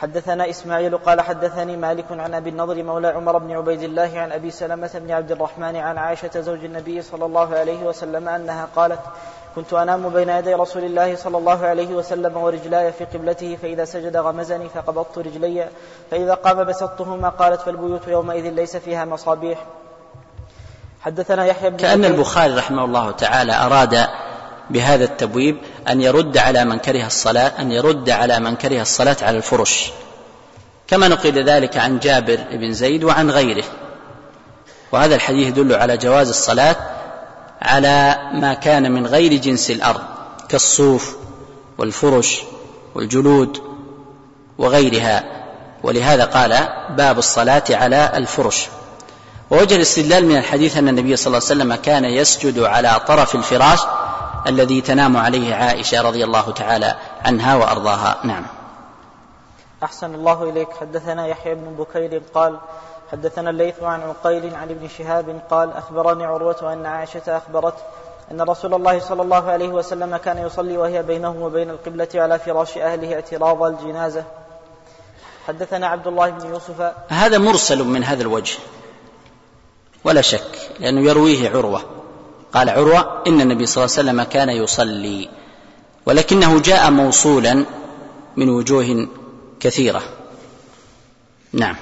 حدثنا إسماعيل قال حدثني مالك عن أبي النضر مولى عمر بن عبيد الله عن أبي سلمة بن عبد الرحمن عن عائشة زوج النبي صلى الله عليه وسلم أنها قالت كنت أنام بين يدي رسول الله صلى الله عليه وسلم ورجلاي في قبلته فإذا سجد غمزني فقبضت رجلي فإذا قام بسطتهما. قالت فالبيوت يومئذ ليس فيها مصابيح. حدثنا يحيى بن كأن البخاري رحمه الله تعالى أراد بهذا التبويب أن يرد على من كره الصلاة على الفرش، كما نقل ذلك عن جابر بن زيد وعن غيره. وهذا الحديث يدل على جواز الصلاة على ما كان من غير جنس الأرض كالصوف والفرش والجلود وغيرها، ولهذا قال باب الصلاة على الفرش. ووجه الاستدلال من الحديث أن النبي صلى الله عليه وسلم كان يسجد على طرف الفراش الذي تنام عليه عائشة رضي الله تعالى عنها وأرضاها. نعم. أحسن الله إليك. حدثنا يحيى بن بكير قال حدثنا الليث عن عقيل عن ابن شهاب قال أخبرني عروة أن عائشة أخبرت أن رسول الله صلى الله عليه وسلم كان يصلي وهي بينه وبين القبلة على فراش أهله اعتراض الجنازة. حدثنا عبد الله بن يوسف. هذا مرسل من هذا الوجه ولا شك، لأنه يرويه عروة. قال عروة إن النبي صلى الله عليه وسلم كان يصلي، ولكنه جاء موصولا من وجوه كثيرة. نعم.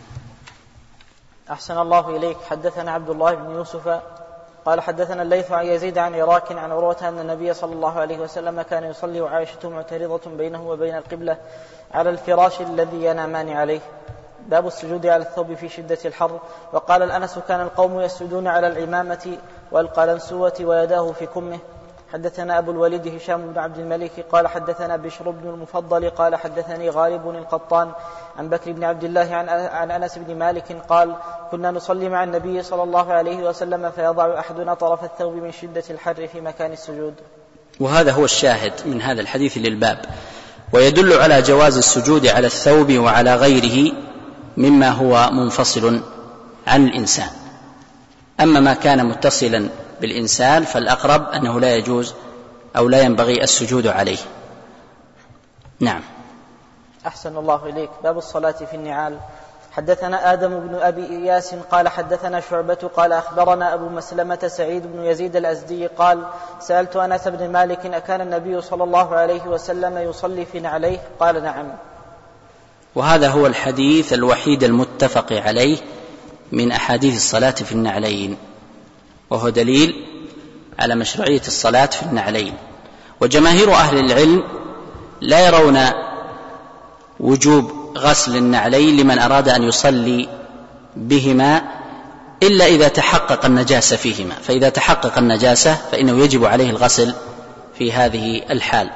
أحسن الله إليك. حدثنا عبد الله بن يوسف قال حدثنا الليث عن يزيد عن عراك عن عروة أن النبي صلى الله عليه وسلم كان يصلي وعائشة معترضة بينه وبين القبلة على الفراش الذي ينامان عليه. باب السجود على الثوب في شدة الحر. وقال الأنس كان القوم يسجدون على العمامة والقلنسوة ويداه في كمه. حدثنا أبو الوليد هشام بن عبد الملك قال حدثنا بشر بن المفضل قال حدثني غالب القطان عن بكر بن عبد الله عن أنس بن مالك قال كنا نصلي مع النبي صلى الله عليه وسلم فيضع أحدنا طرف الثوب من شدة الحر في مكان السجود. وهذا هو الشاهد من هذا الحديث للباب، ويدل على جواز السجود على الثوب وعلى غيره مما هو منفصل عن الإنسان. أما ما كان متصلا بالإنسان فالأقرب أنه لا يجوز أو لا ينبغي السجود عليه. نعم. أحسن الله إليك. باب الصلاة في النعال. حدثنا آدم بن أبي إياس قال حدثنا شعبة قال أخبرنا أبو مسلمة سعيد بن يزيد الأزدي قال سألت أنس بن مالك أكان النبي صلى الله عليه وسلم يصلي في نعليه؟ قال نعم. وهذا هو الحديث الوحيد المتفق عليه من أحاديث الصلاة في النعلين، وهو دليل على مشروعية الصلاة في النعلين. وجماهير أهل العلم لا يرون وجوب غسل النعلين لمن أراد أن يصلي بهما إلا إذا تحقق النجاسة فيهما، فإذا تحقق النجاسة فإنه يجب عليه الغسل في هذه الحال.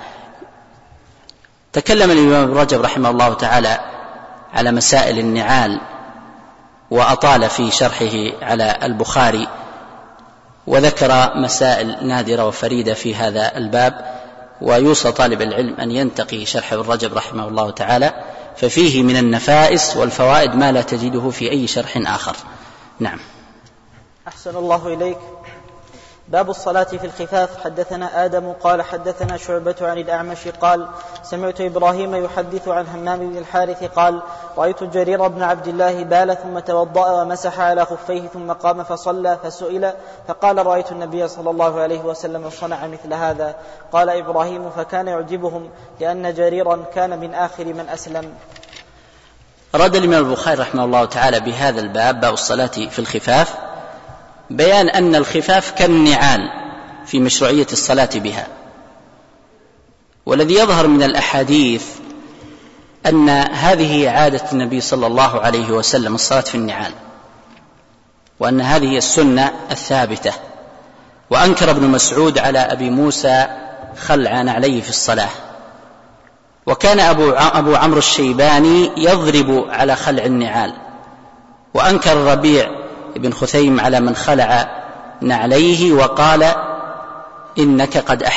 تكلم الإمام ابن رجب رحمه الله تعالى على مسائل النعال وأطال في شرحه على البخاري، وذكر مسائل نادرة وفريدة في هذا الباب، ويوصى طالب العلم أن ينتقي شرح ابن رجب رحمه الله تعالى، ففيه من النفائس والفوائد ما لا تجده في أي شرح آخر. نعم. أحسن الله إليك. باب الصلاة في الخفاف. حدثنا آدم قال حدثنا شعبة عن الأعمش قال سمعت إبراهيم يحدث عن همام بن الحارث قال رأيت جرير بن عبد الله بال ثم توضأ ومسح على خفيه ثم قام فصلى فسئل فقال رأيت النبي صلى الله عليه وسلم صنع مثل هذا. قال إبراهيم فكان يعجبهم لأن جريرا كان من آخر من أسلم. أراد الإمام البخاري رحمه الله تعالى بهذا الباب باب الصلاة في الخفاف بيان أن الخفاف كالنعال في مشروعية الصلاة بها. والذي يظهر من الأحاديث أن هذه عادة النبي صلى الله عليه وسلم الصلاة في النعال، وأن هذه السنة الثابتة. وأنكر ابن مسعود على أبي موسى خلع نعليه في الصلاة، وكان أبو عمرو الشيباني يضرب على خلع النعال، وأنكر الربيع ابن خثيم على من خلع نعليه وقال إنك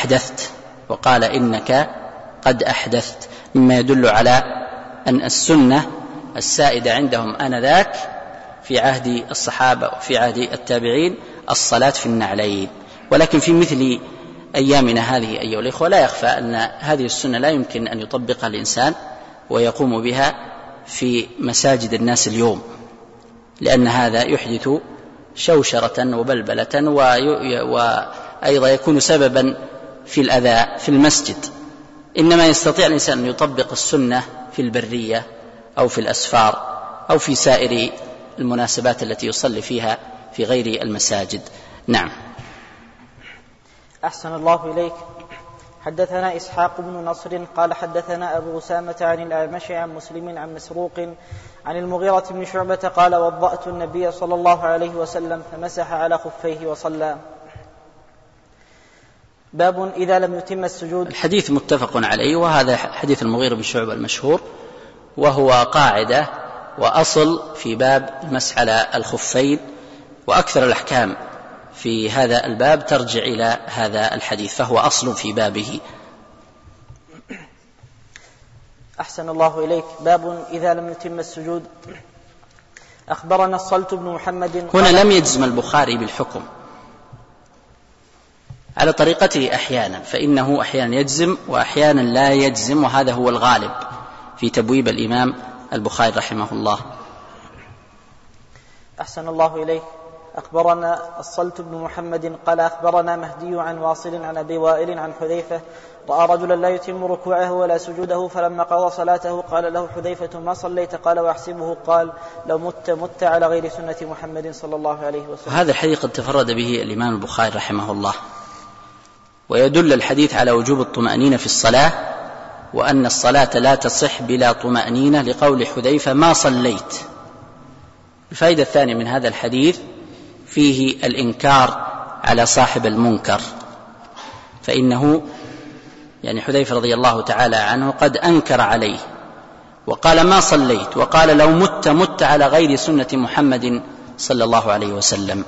قد أحدثت، مما يدل على أن السنة السائدة عندهم آنذاك في عهد الصحابة وفي عهد التابعين الصلاة في النعلين. ولكن في مثل أيامنا هذه أيها الإخوة لا يخفى أن هذه السنة لا يمكن أن يطبقها الإنسان ويقوم بها في مساجد الناس اليوم، لأن هذا يحدث شوشرة وبلبلة وأيضا يكون سببا في الأذى في المسجد. إنما يستطيع الإنسان أن يطبق السنة في البرية أو في الأسفار أو في سائر المناسبات التي يصلي فيها في غير المساجد. نعم. أحسن الله إليك. حدثنا إسحاق بن نصر قال حدثنا أبو أسامة عن الأعمش عن مسلم عن مسروق عن المغيرة بن شعبة قال وضأت النبي صلى الله عليه وسلم فمسح على خفيه وصلى. باب إذا لم يتم السجود. الحديث متفق عليه، وهذا حديث المغيرة بن شعبة المشهور، وهو قاعدة وأصل في باب المسح على الخفين، وأكثر الأحكام في هذا الباب ترجع إلى هذا الحديث، فهو أصل في بابه. أحسن الله إليك. باب إذا لم يتم السجود. أخبرنا الصلت بن محمد. هنا لم يجزم البخاري بالحكم على طريقته أحيانا، فإنه أحيانا يجزم وأحيانا لا يجزم، وهذا هو الغالب في تبويب الإمام البخاري رحمه الله. أحسن الله إليك. أخبرنا الصلت بن محمد قال أخبرنا مهدي عن واصل عن أبي وائل عن حذيفة رأى رجلا لا يتم ركوعه ولا سجوده، فلما قضى صلاته قال له حذيفة ما صليت؟ قال وأحسبه قال لو مت على غير سنة محمد صلى الله عليه وسلم. هذا الحديث قد تفرد به الإمام البخاري رحمه الله، ويدل الحديث على وجوب الطمأنينة في الصلاة، وأن الصلاة لا تصح بلا طمأنينة، لقول حذيفة ما صليت. الفائدة الثانية من هذا الحديث فيه الإنكار على صاحب المنكر، فإنه يعني حذيفة رضي الله تعالى عنه قد أنكر عليه وقال ما صليت، وقال لو مت على غير سنة محمد صلى الله عليه وسلم.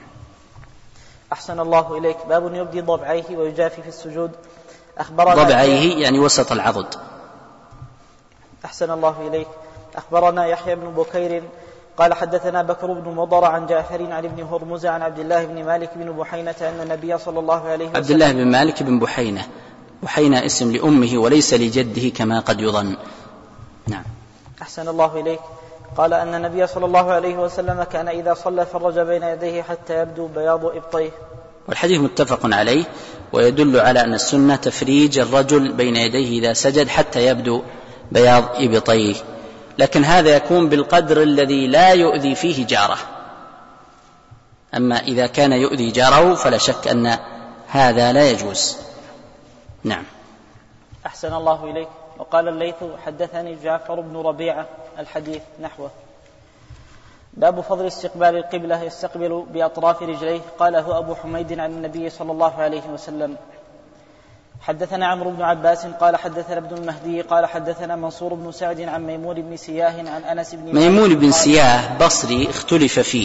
أحسن الله إليك. باب يبدي ضبعيه ويجافي في السجود. أخبرنا ضبعيه يعني وسط العضد. أحسن الله إليك. أخبرنا يحيى بن بكير قال حدثنا بكر بن مضر عن جعفر عن ابن هرمز عن عبد الله بن مالك بن بحينة أن النبي صلى الله عليه وسلم. عبد الله بن مالك بن بحينة، بحينة اسم لأمه وليس لجده كما قد يظن. نعم. أحسن الله إليك. قال أن النبي صلى الله عليه وسلم كان إذا صلى فرج بين يديه حتى يبدو بياض إبطيه. والحديث متفق عليه، ويدل على أن السنة تفريج الرجل بين يديه إذا سجد حتى يبدو بياض إبطيه، لكن هذا يكون بالقدر الذي لا يؤذي فيه جاره. أما إذا كان يؤذي جاره فلا شك أن هذا لا يجوز. نعم. أحسن الله إليك. وقال الليث حدثني جعفر بن ربيعة الحديث نحوه. باب فضل استقبال القبلة يستقبل بأطراف رجليه. قاله أبو حميد عن النبي صلى الله عليه وسلم. حدثنا عمرو بن عباس قال حدثنا ابن المهدي قال حدثنا منصور بن سعد عن ميمون بن سياه عن أنس بن ميمون بن سياه بصري اختلف فيه،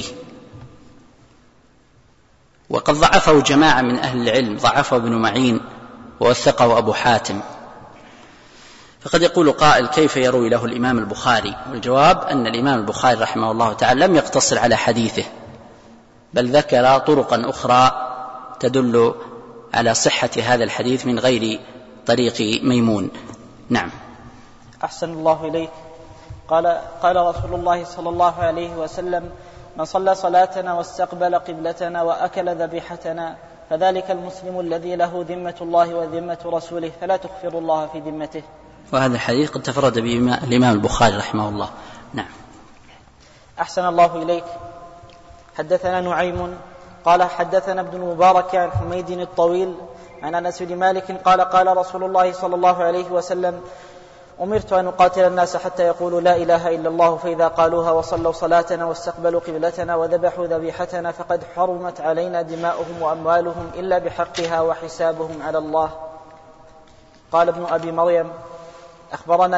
وقد ضعفه جماعة من أهل العلم، ضعفه ابن معين ووثقه أبو حاتم. فقد يقول قائل كيف يروي له الإمام البخاري؟ والجواب أن الإمام البخاري رحمه الله تعالى لم يقتصر على حديثه، بل ذكر طرقا أخرى تدل على صحة هذا الحديث من غير طريق ميمون. نعم. أحسن الله إليك. قال رسول الله صلى الله عليه وسلم من صلى صلاتنا واستقبل قبلتنا وأكل ذبيحتنا فذلك المسلم الذي له ذمة الله وذمة رسوله فلا تخفر الله في ذمته. وهذا الحديث قد تفرد به الإمام البخاري رحمه الله. نعم. أحسن الله إليك. حدثنا نعيم قال حدثنا ابن المبارك عن حميد الطويل عن أنس بن مالك قال قال رسول الله صلى الله عليه وسلم أمرت أن أقاتل الناس حتى يقولوا لا إله إلا الله، فإذا قالوها وصلوا صلاتنا واستقبلوا قبلتنا وذبحوا ذبيحتنا فقد حرمت علينا دماؤهم وأموالهم إلا بحقها وحسابهم على الله. قال ابن أبي مريم أخبرنا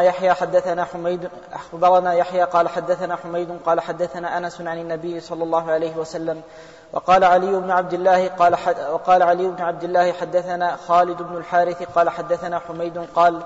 يحيى قال حدثنا حميد قال حدثنا أنس عن النبي صلى الله عليه وسلم. وقال علي بن عبد الله حدثنا خالد بن الحارث قال حدثنا حميد قال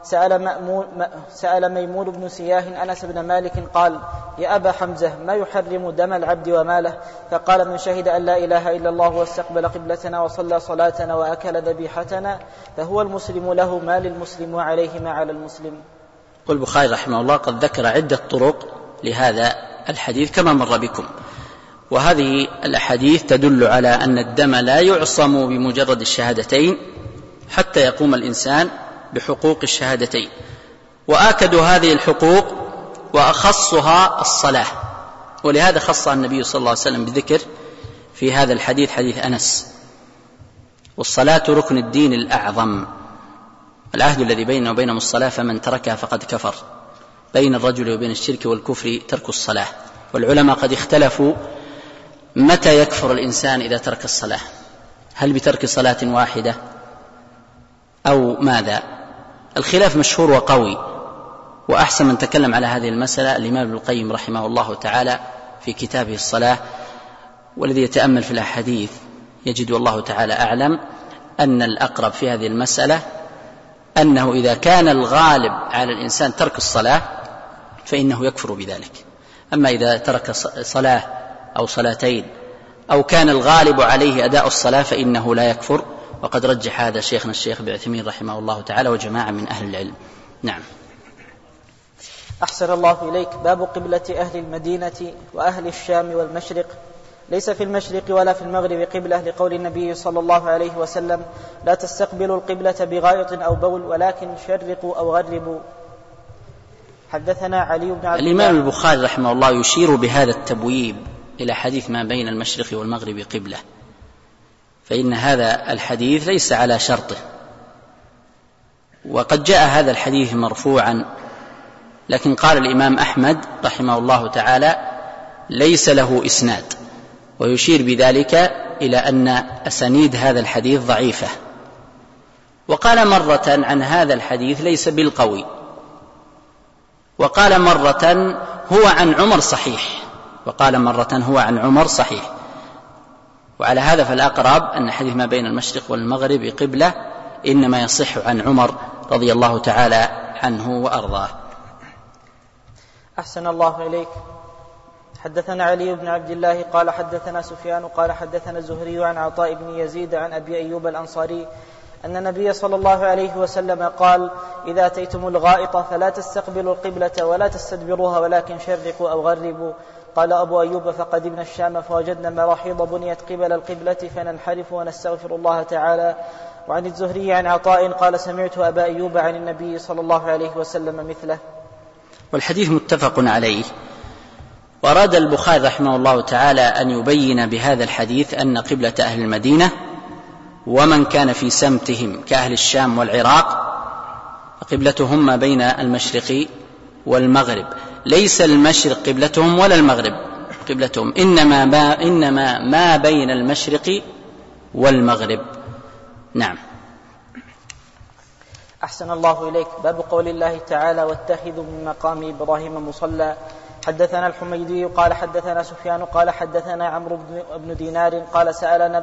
سأل ميمون بن سياه أنس بن مالك قال يا أبا حمزة ما يحرم دم العبد وماله؟ فقال من شهد أن لا إله إلا الله واستقبل قبلتنا وصلى صلاتنا وأكل ذبيحتنا فهو المسلم له ما للمسلم وعليه ما على المسلم. يقول البخاري رحمه الله: قد ذكر عدة طرق لهذا الحديث كما مر بكم، وهذه الأحاديث تدل على أن الدم لا يعصم بمجرد الشهادتين حتى يقوم الإنسان بحقوق الشهادتين، وآكد هذه الحقوق وأخصها الصلاة، ولهذا خص النبي صلى الله عليه وسلم بذكر في هذا الحديث حديث أنس: والصلاة ركن الدين الأعظم، العهد الذي بيننا وبينهم الصلاة، فمن تركها فقد كفر. بين الرجل وبين الشرك والكفر ترك الصلاة، والعلماء قد اختلفوا متى يكفر الإنسان إذا ترك الصلاة، هل بترك صلاة واحدة أو ماذا؟ الخلاف مشهور وقوي، وأحسن من تكلم على هذه المسألة الإمام ابن القيم رحمه الله تعالى في كتابه الصلاة، والذي يتأمل في الأحاديث يجد والله تعالى أعلم أن الأقرب في هذه المسألة أنه إذا كان الغالب على الإنسان ترك الصلاة فإنه يكفر بذلك. أما إذا ترك صلاة أو صلاتين أو كان الغالب عليه أداء الصلاة فإنه لا يكفر، وقد رجح هذا شيخنا الشيخ ابن عثيمين رحمه الله تعالى وجماعة من أهل العلم. نعم. أحسن الله إليك. باب قبلة أهل المدينة وأهل الشام والمشرق. ليس في المشرق ولا في المغرب قبلة، لقول النبي صلى الله عليه وسلم: لا تستقبلوا القبلة بغائط أو بول ولكن شرقوا أو غربوا. حدثنا علي بن عبد الله. الإمام البخاري رحمه الله يشير بهذا التبويب إلى حديث ما بين المشرق والمغرب قبلة، فإن هذا الحديث ليس على شرطه، وقد جاء هذا الحديث مرفوعا، لكن قال الإمام أحمد رحمه الله تعالى: ليس له إسناد، ويشير بذلك إلى أن أسانيد هذا الحديث ضعيفة. وقال مرة عن هذا الحديث ليس بالقوي، وقال مرة هو عن عمر صحيح، وقال مرة هو عن عمر صحيح. وعلى هذا فالأقرب أن حديث ما بين المشرق والمغرب قبلة إنما يصح عن عمر رضي الله تعالى عنه وأرضاه. أحسن الله إليك. حدثنا علي بن عبد الله قال حدثنا سفيان قال حدثنا الزهري عن عطاء بن يزيد عن أبي أيوب الأنصاري أن النبي صلى الله عليه وسلم قال: إذا أتيتم الغائط فلا تستقبلوا القبلة ولا تستدبروها ولكن شرقوا أو غربوا. قال أبو أيوب: فقدمنا الشام فوجدنا مراحيض بنيت قبل القبلة فننحرف ونستغفر الله تعالى. وعن الزهري عن عطاء قال: سمعت أبا أيوب عن النبي صلى الله عليه وسلم مثله. والحديث متفق عليه. وأراد البخاري رحمه الله تعالى أن يبين بهذا الحديث أن قبلة أهل المدينة ومن كان في سمتهم كأهل الشام والعراق قبلتهم ما بين المشرق والمغرب، ليس المشرق قبلتهم ولا المغرب قبلتهم، إنما ما بين المشرق والمغرب. نعم. أحسن الله إليك. باب قول الله تعالى: واتخذوا من مقام إبراهيم مصلى. حدثنا الحميدي قال حدثنا سفيان قال حدثنا عمرو بن دينار قال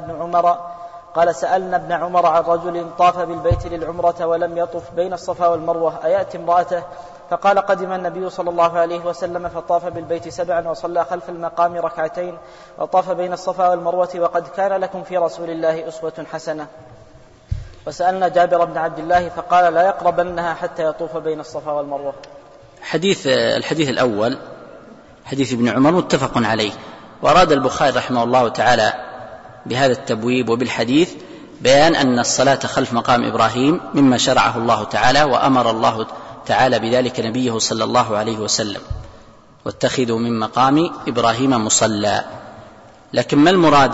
سألنا ابن عمر عن رجل طاف بالبيت للعمرة ولم يطف بين الصفا والمروة أيأتي امرأته؟ فقال: قدم النبي صلى الله عليه وسلم فطاف بالبيت 7 وصلى خلف المقام 2 ركعتين وطاف بين الصفا والمروة، وقد كان لكم في رسول الله أسوة حسنة. وسألنا جابر بن عبد الله فقال: لا يقربنها حتى يطوف بين الصفا والمروة. الحديث الأول حديث ابن عمر متفق عليه. وأراد البخاري رحمه الله تعالى بهذا التبويب وبالحديث بيان أن الصلاة خلف مقام إبراهيم مما شرعه الله تعالى، وأمر الله تعالى بذلك نبيه صلى الله عليه وسلم: واتخذوا من مقام إبراهيم مصلى. لكن ما المراد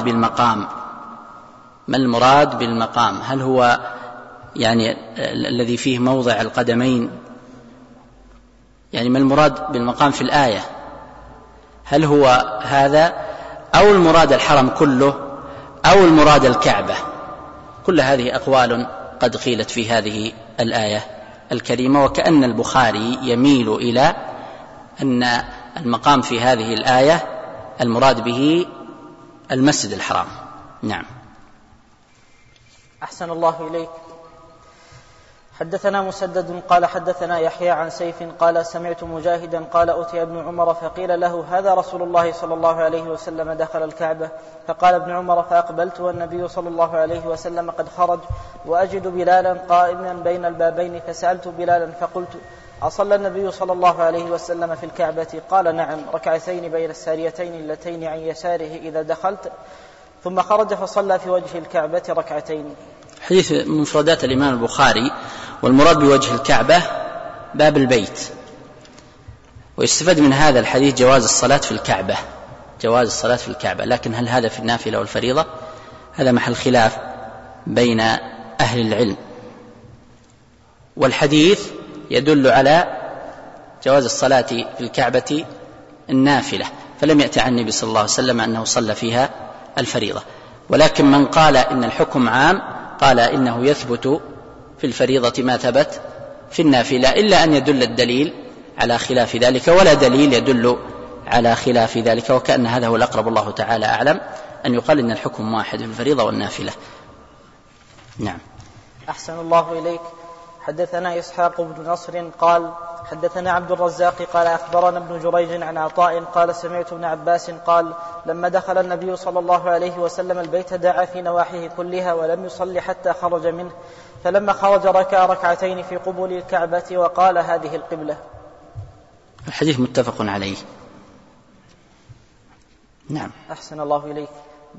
بالمقام؟ هل هو يعني الذي فيه موضع القدمين؟ يعني ما المراد بالمقام في الآية؟ هل هو هذا أو المراد الحرم كله أو المراد الكعبة؟ كل هذه أقوال قد قيلت في هذه الآية الكريمة، وكأن البخاري يميل إلى أن المقام في هذه الآية المراد به المسجد الحرام. نعم. أحسن الله إليك. حدثنا مسدد قال حدثنا يحيى عن سيف قال: سمعت مجاهدا قال: أتي ابن عمر فقيل له: هذا رسول الله صلى الله عليه وسلم دخل الكعبة. فقال ابن عمر: فأقبلت والنبي صلى الله عليه وسلم قد خرج وأجد بلالا قائما بين البابين، فسألت بلالا أصلى النبي صلى الله عليه وسلم في الكعبة؟ قال نعم، ركعتين بين الساريتين اللتين عن يساره إذا دخلت، ثم خرج فصلى في وجه الكعبة ركعتين. حديث مفردات الإمام البخاري، والمراد بوجه الكعبة باب البيت. ويستفاد من هذا الحديث جواز الصلاة في الكعبة، جواز الصلاة في الكعبة، لكن هل هذا في النافلة والفريضة؟ هذا محل خلاف بين أهل العلم. والحديث يدل على جواز الصلاة في الكعبة النافلة، فلم يأتي عن النبي صلى الله عليه وسلم أنه صلى فيها الفريضة. ولكن من قال إن الحكم عام قال إنه يثبت في الفريضة ما ثبت في النافلة، إلا أن يدل الدليل على خلاف ذلك، ولا دليل يدل على خلاف ذلك، وكأن هذا هو الأقرب، الله تعالى أعلم، أن يقال إن الحكم واحد في الفريضة والنافلة. نعم. أحسن الله إليك. حدثنا إسحاق بن نصر قال حدثنا عبد الرزاق قال أخبرنا ابن جريج عن عطاء قال سمعت ابن عباس قال لما دخل النبي صلى الله عليه وسلم البيت دعا في نواحيه كلها ولم يصلي حتى خرج منه، فلما خرج ركع ركعتين في قبول الكعبة وقال هذه القبلة. الحديث متفق عليه. نعم. أحسن الله إليك.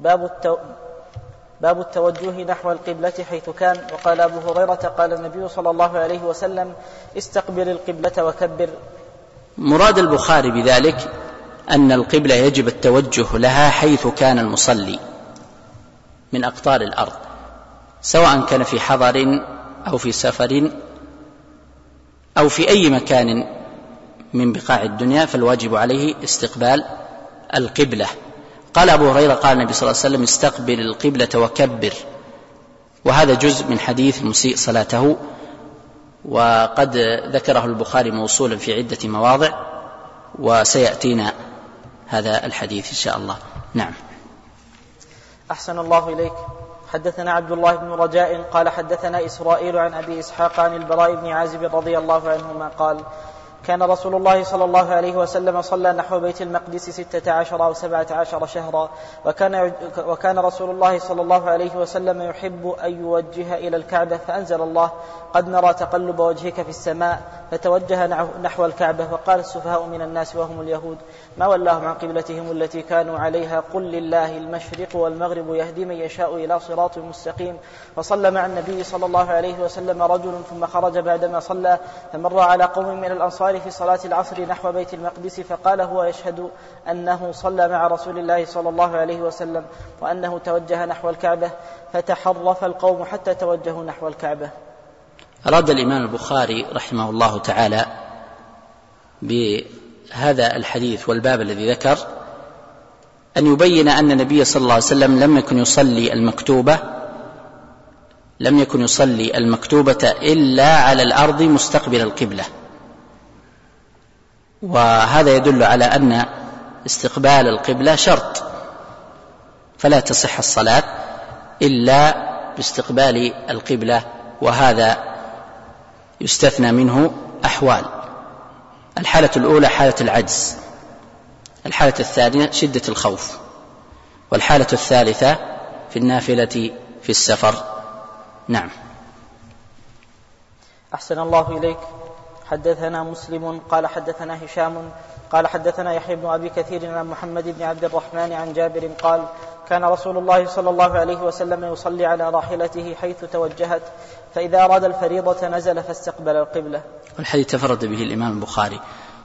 باب التوجه نحو القبلة حيث كان. وقال أبو هريرة قال النبي صلى الله عليه وسلم استقبل القبلة وكبر. مراد البخاري بذلك أن القبلة يجب التوجه لها حيث كان المصلي من أقطار الأرض، سواء كان في حضر أو في سفر أو في أي مكان من بقاع الدنيا، فالواجب عليه استقبال القبلة. قال أبو هريرة قال النبي صلى الله عليه وسلم استقبل القبلة وكبر، وهذا جزء من حديث مسيء صلاته، وقد ذكره البخاري موصولا في عدة مواضع، وسيأتينا هذا الحديث إن شاء الله. نعم. أحسن الله إليك. حدثنا عبد الله بن رجاء قال حدثنا إسرائيل عن أبي إسحاق عن البراء بن عازب رضي الله عنهما قال كان رسول الله صلى الله عليه وسلم صلى نحو بيت المقدس 16 أو 17 شهرا، وكان رسول الله صلى الله عليه وسلم يحب أن يوجه إلى الكعبة، فأنزل الله قد نرى تقلب وجهك في السماء، فتوجه نحو الكعبة. وقال السفهاء من الناس وهم اليهود ما ولاهم عن قبلتهم التي كانوا عليها، قل لله المشرق والمغرب يهدي من يشاء إلى صراط مستقيم. فصلى مع النبي صلى الله عليه وسلم رجل ثم خرج بعدما صلى، فمر على قوم من الأنصار في صلاة العصر نحو بيت المقدس، فقال هو يشهد أنه صلى مع رسول الله صلى الله عليه وسلم وأنه توجه نحو الكعبة، فتحرف القوم حتى توجهوا نحو الكعبة. أراد الإمام البخاري رحمه الله تعالى بهذا الحديث والباب الذي ذكر أن يبين أن النبي صلى الله عليه وسلم لم يكن يصلي المكتوبة إلا على الأرض مستقبل القبلة، وهذا يدل على أن استقبال القبلة شرط، فلا تصح الصلاة إلا باستقبال القبلة، وهذا يستثنى منه أحوال: الحالة الأولى حالة العجز، الحالة الثانية شدة الخوف، والحالة الثالثة في النافلة في السفر. نعم. أحسن الله إليك. حدثنا مسلم قال حدثنا هشام قال حدثنا يحيى بن أبي كثير عن محمد بن عبد الرحمن عن جابر قال كان رسول الله صلى الله عليه وسلم يصلي على راحلته حيث توجهت، فإذا أراد الفريضة نزل فاستقبل القبلة. والحديث تفرد به الإمام البخاري.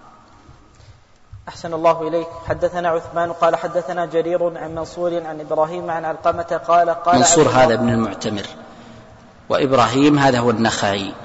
أحسن الله إليك. حدثنا عثمان قال حدثنا جرير عن منصور عن إبراهيم عن علقمة قال منصور هذا ابن المعتمر، وإبراهيم هذا هو النخعي.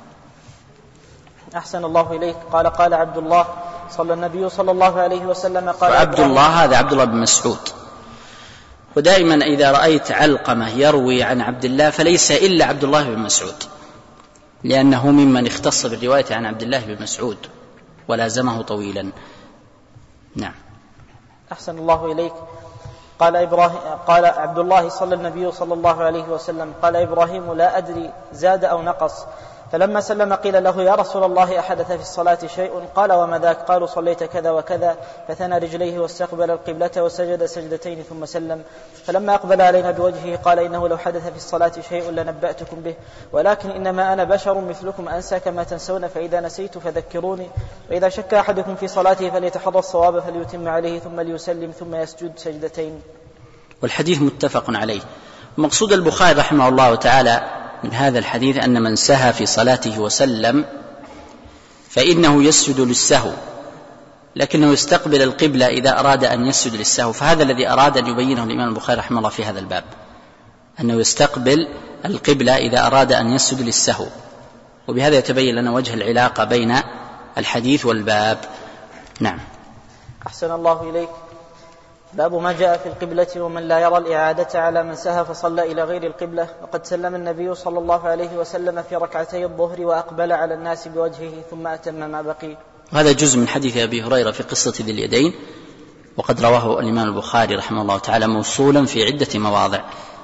أحسن الله إليك. قال عبد الله صلى النبي صلى الله عليه وسلم قال وعبد الله هذا عبد الله بن مسعود. ودائما إذا رأيت علقمة يروي عن عبد الله فليس إلا عبد الله بن مسعود، لأنه ممن اختص بالرواية عن عبد الله بن مسعود ولازمه طويلا. نعم. أحسن الله إليك. قال عبد الله صلى النبي صلى الله عليه وسلم قال إبراهيم لا أدري زاد أو نقص، فلما سلم قيل له: يا رسول الله أحدث في الصلاة شيء؟ قال: وما ذاك؟ قالوا: صليت كذا وكذا. فثنى رجليه واستقبل القبلة وسجد سجدتين ثم سلم. فلما أقبل علينا بوجهه قال: إنه لو حدث في الصلاة شيء لنبأتكم به، ولكن إنما أنا بشر مثلكم أنسى كما تنسون، فإذا نسيت فذكروني، وإذا شك أحدكم في صلاته فليتحرى الصواب فليتم عليه ثم ليسلم ثم يسجد سجدتين. والحديث متفق عليه. مقصود البخاري رحمه الله تعالى من هذا الحديث أن من سهى في صلاته وسلم فإنه يسجد للسهو، لكنه يستقبل القبلة إذا أراد أن يسجد للسهو. فهذا الذي أراد أن يبينه الإمام البخاري رحمه الله في هذا الباب، أنه يستقبل القبلة إذا أراد أن يسجد للسهو. وبهذا يتبين لنا وجه العلاقة بين الحديث والباب. نعم. أحسن الله إليك. باب ما جاء في القبلة ومن لا يرى الإعادة على من سهى فصلى إلى غير القبلة. وقد سلم النبي صلى الله عليه وسلم في ركعتي الظهر وأقبل على الناس بوجهه ثم أتم ما بقي. وهذا جزء من حديث أبي هريرة في قصة ذي اليدين، وقد رواه الإمام البخاري رحمه الله تعالى موصولا في عدة مواضع.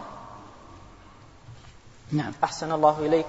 نعم. أحسن الله إليك.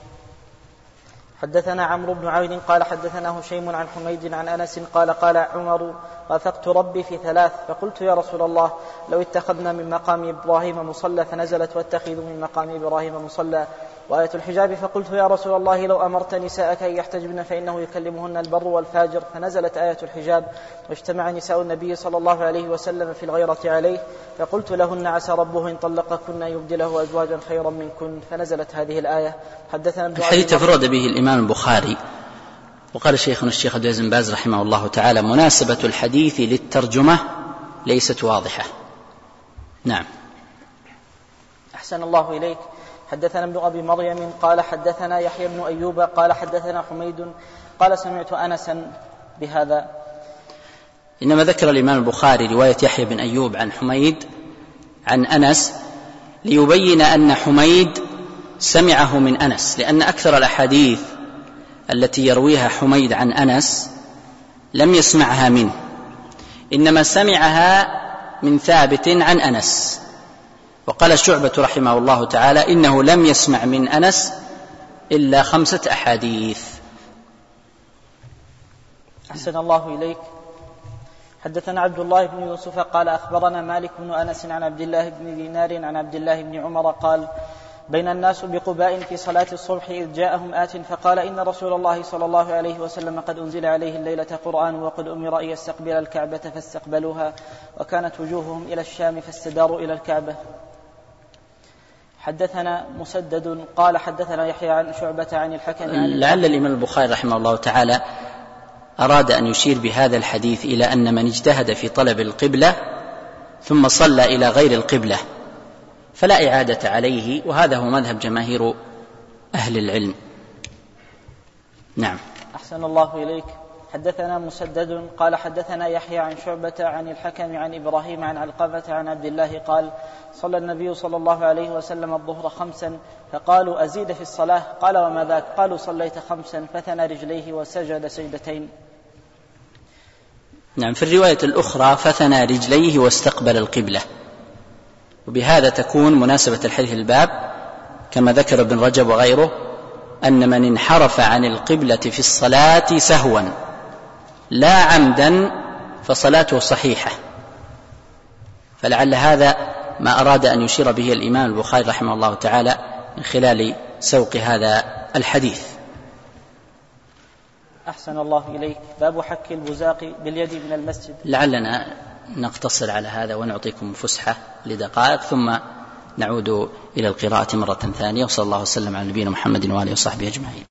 حدثنا عمرو بن عون قال حدثنا هشيم عن حميد عن أنس قال: قال عمر: وافقت ربي في 3، فقلت: يا رسول الله، لو اتخذنا من مقام إبراهيم مصلى، فنزلت: واتخذوا من مقام إبراهيم مصلى، وآية الحجاب. فقلت: يا رسول الله، لو أمرت نساءك أن يحتجبن فإنه يكلمهن البر والفاجر، فنزلت آية الحجاب. واجتمع نساء النبي صلى الله عليه وسلم في الغيرة عليه، فقلت لهن: عسى ربه إن طلقكن أن يبدله أزواجا خيرا منكن، فنزلت هذه الآية. حدثنا الحديث تفرد به الإمام البخاري. وقال شيخنا الشيخ عبد العزيز بن باز رحمه الله تعالى: مناسبة الحديث للترجمة ليست واضحة. نعم. أحسن الله إليك. حدثنا ابن أبي مريم قال حدثنا يحيى بن أيوب قال حدثنا حميد قال: سمعت أنسا بهذا. إنما ذكر الإمام البخاري رواية يحيى بن أيوب عن حميد عن أنس ليبين أن حميد سمعه من أنس، لأن أكثر الأحاديث التي يرويها حميد عن أنس لم يسمعها منه، إنما سمعها من ثابت عن أنس. وقال شعبة رحمه الله تعالى: إنه لم يسمع من أنس إلا 5 أحاديث. أحسن الله إليك. حدثنا عبد الله بن يوسف قال أخبرنا مالك بن أنس عن عبد الله بن دينار عن عبد الله بن عمر قال: بين الناس بقباء في صلاة الصبح إذ جاءهم آت فقال: إن رسول الله صلى الله عليه وسلم قد أنزل عليه الليلة قرآن وقد أمر أن يستقبل الكعبة فاستقبلوها، وكانت وجوههم إلى الشام فاستداروا إلى الكعبة. حدثنا مسدد قال حدثنا يحيى عن شعبة عن الحكم لعل الإمام البخاري رحمه الله تعالى أراد أن يشير بهذا الحديث إلى أن من اجتهد في طلب القبلة ثم صلى إلى غير القبلة فلا إعادة عليه، وهذا هو مذهب جماهير أهل العلم. نعم. أحسن الله إليك. حدثنا مسدد قال حدثنا يحيى عن شعبة عن الحكم عن إبراهيم عن علقمة عن عبد الله قال: صلى النبي صلى الله عليه وسلم الظهر 5 فقالوا: أزيد في الصلاة؟ قال: وما ذاك؟ قالوا: صليت 5 فثنى رجليه وسجد سجدتين. نعم. في الرواية الأخرى: فثنى رجليه واستقبل القبلة. وبهذا تكون مناسبة الحديث الباب كما ذكر ابن رجب وغيره أن من انحرف عن القبلة في الصلاة سهوا لا عمدا فصلاته صحيحة. فلعل هذا ما أراد أن يشير به الإمام البخاري رحمه الله تعالى من خلال سوق هذا الحديث. أحسن الله إليك. باب حك البزاق باليد من المسجد. لعلنا نقتصر على هذا ونعطيكم فسحة لدقائق ثم نعود إلى القراءة مرة ثانية. وصلى الله وسلم على نبينا محمد وآله وصحبه أجمعين.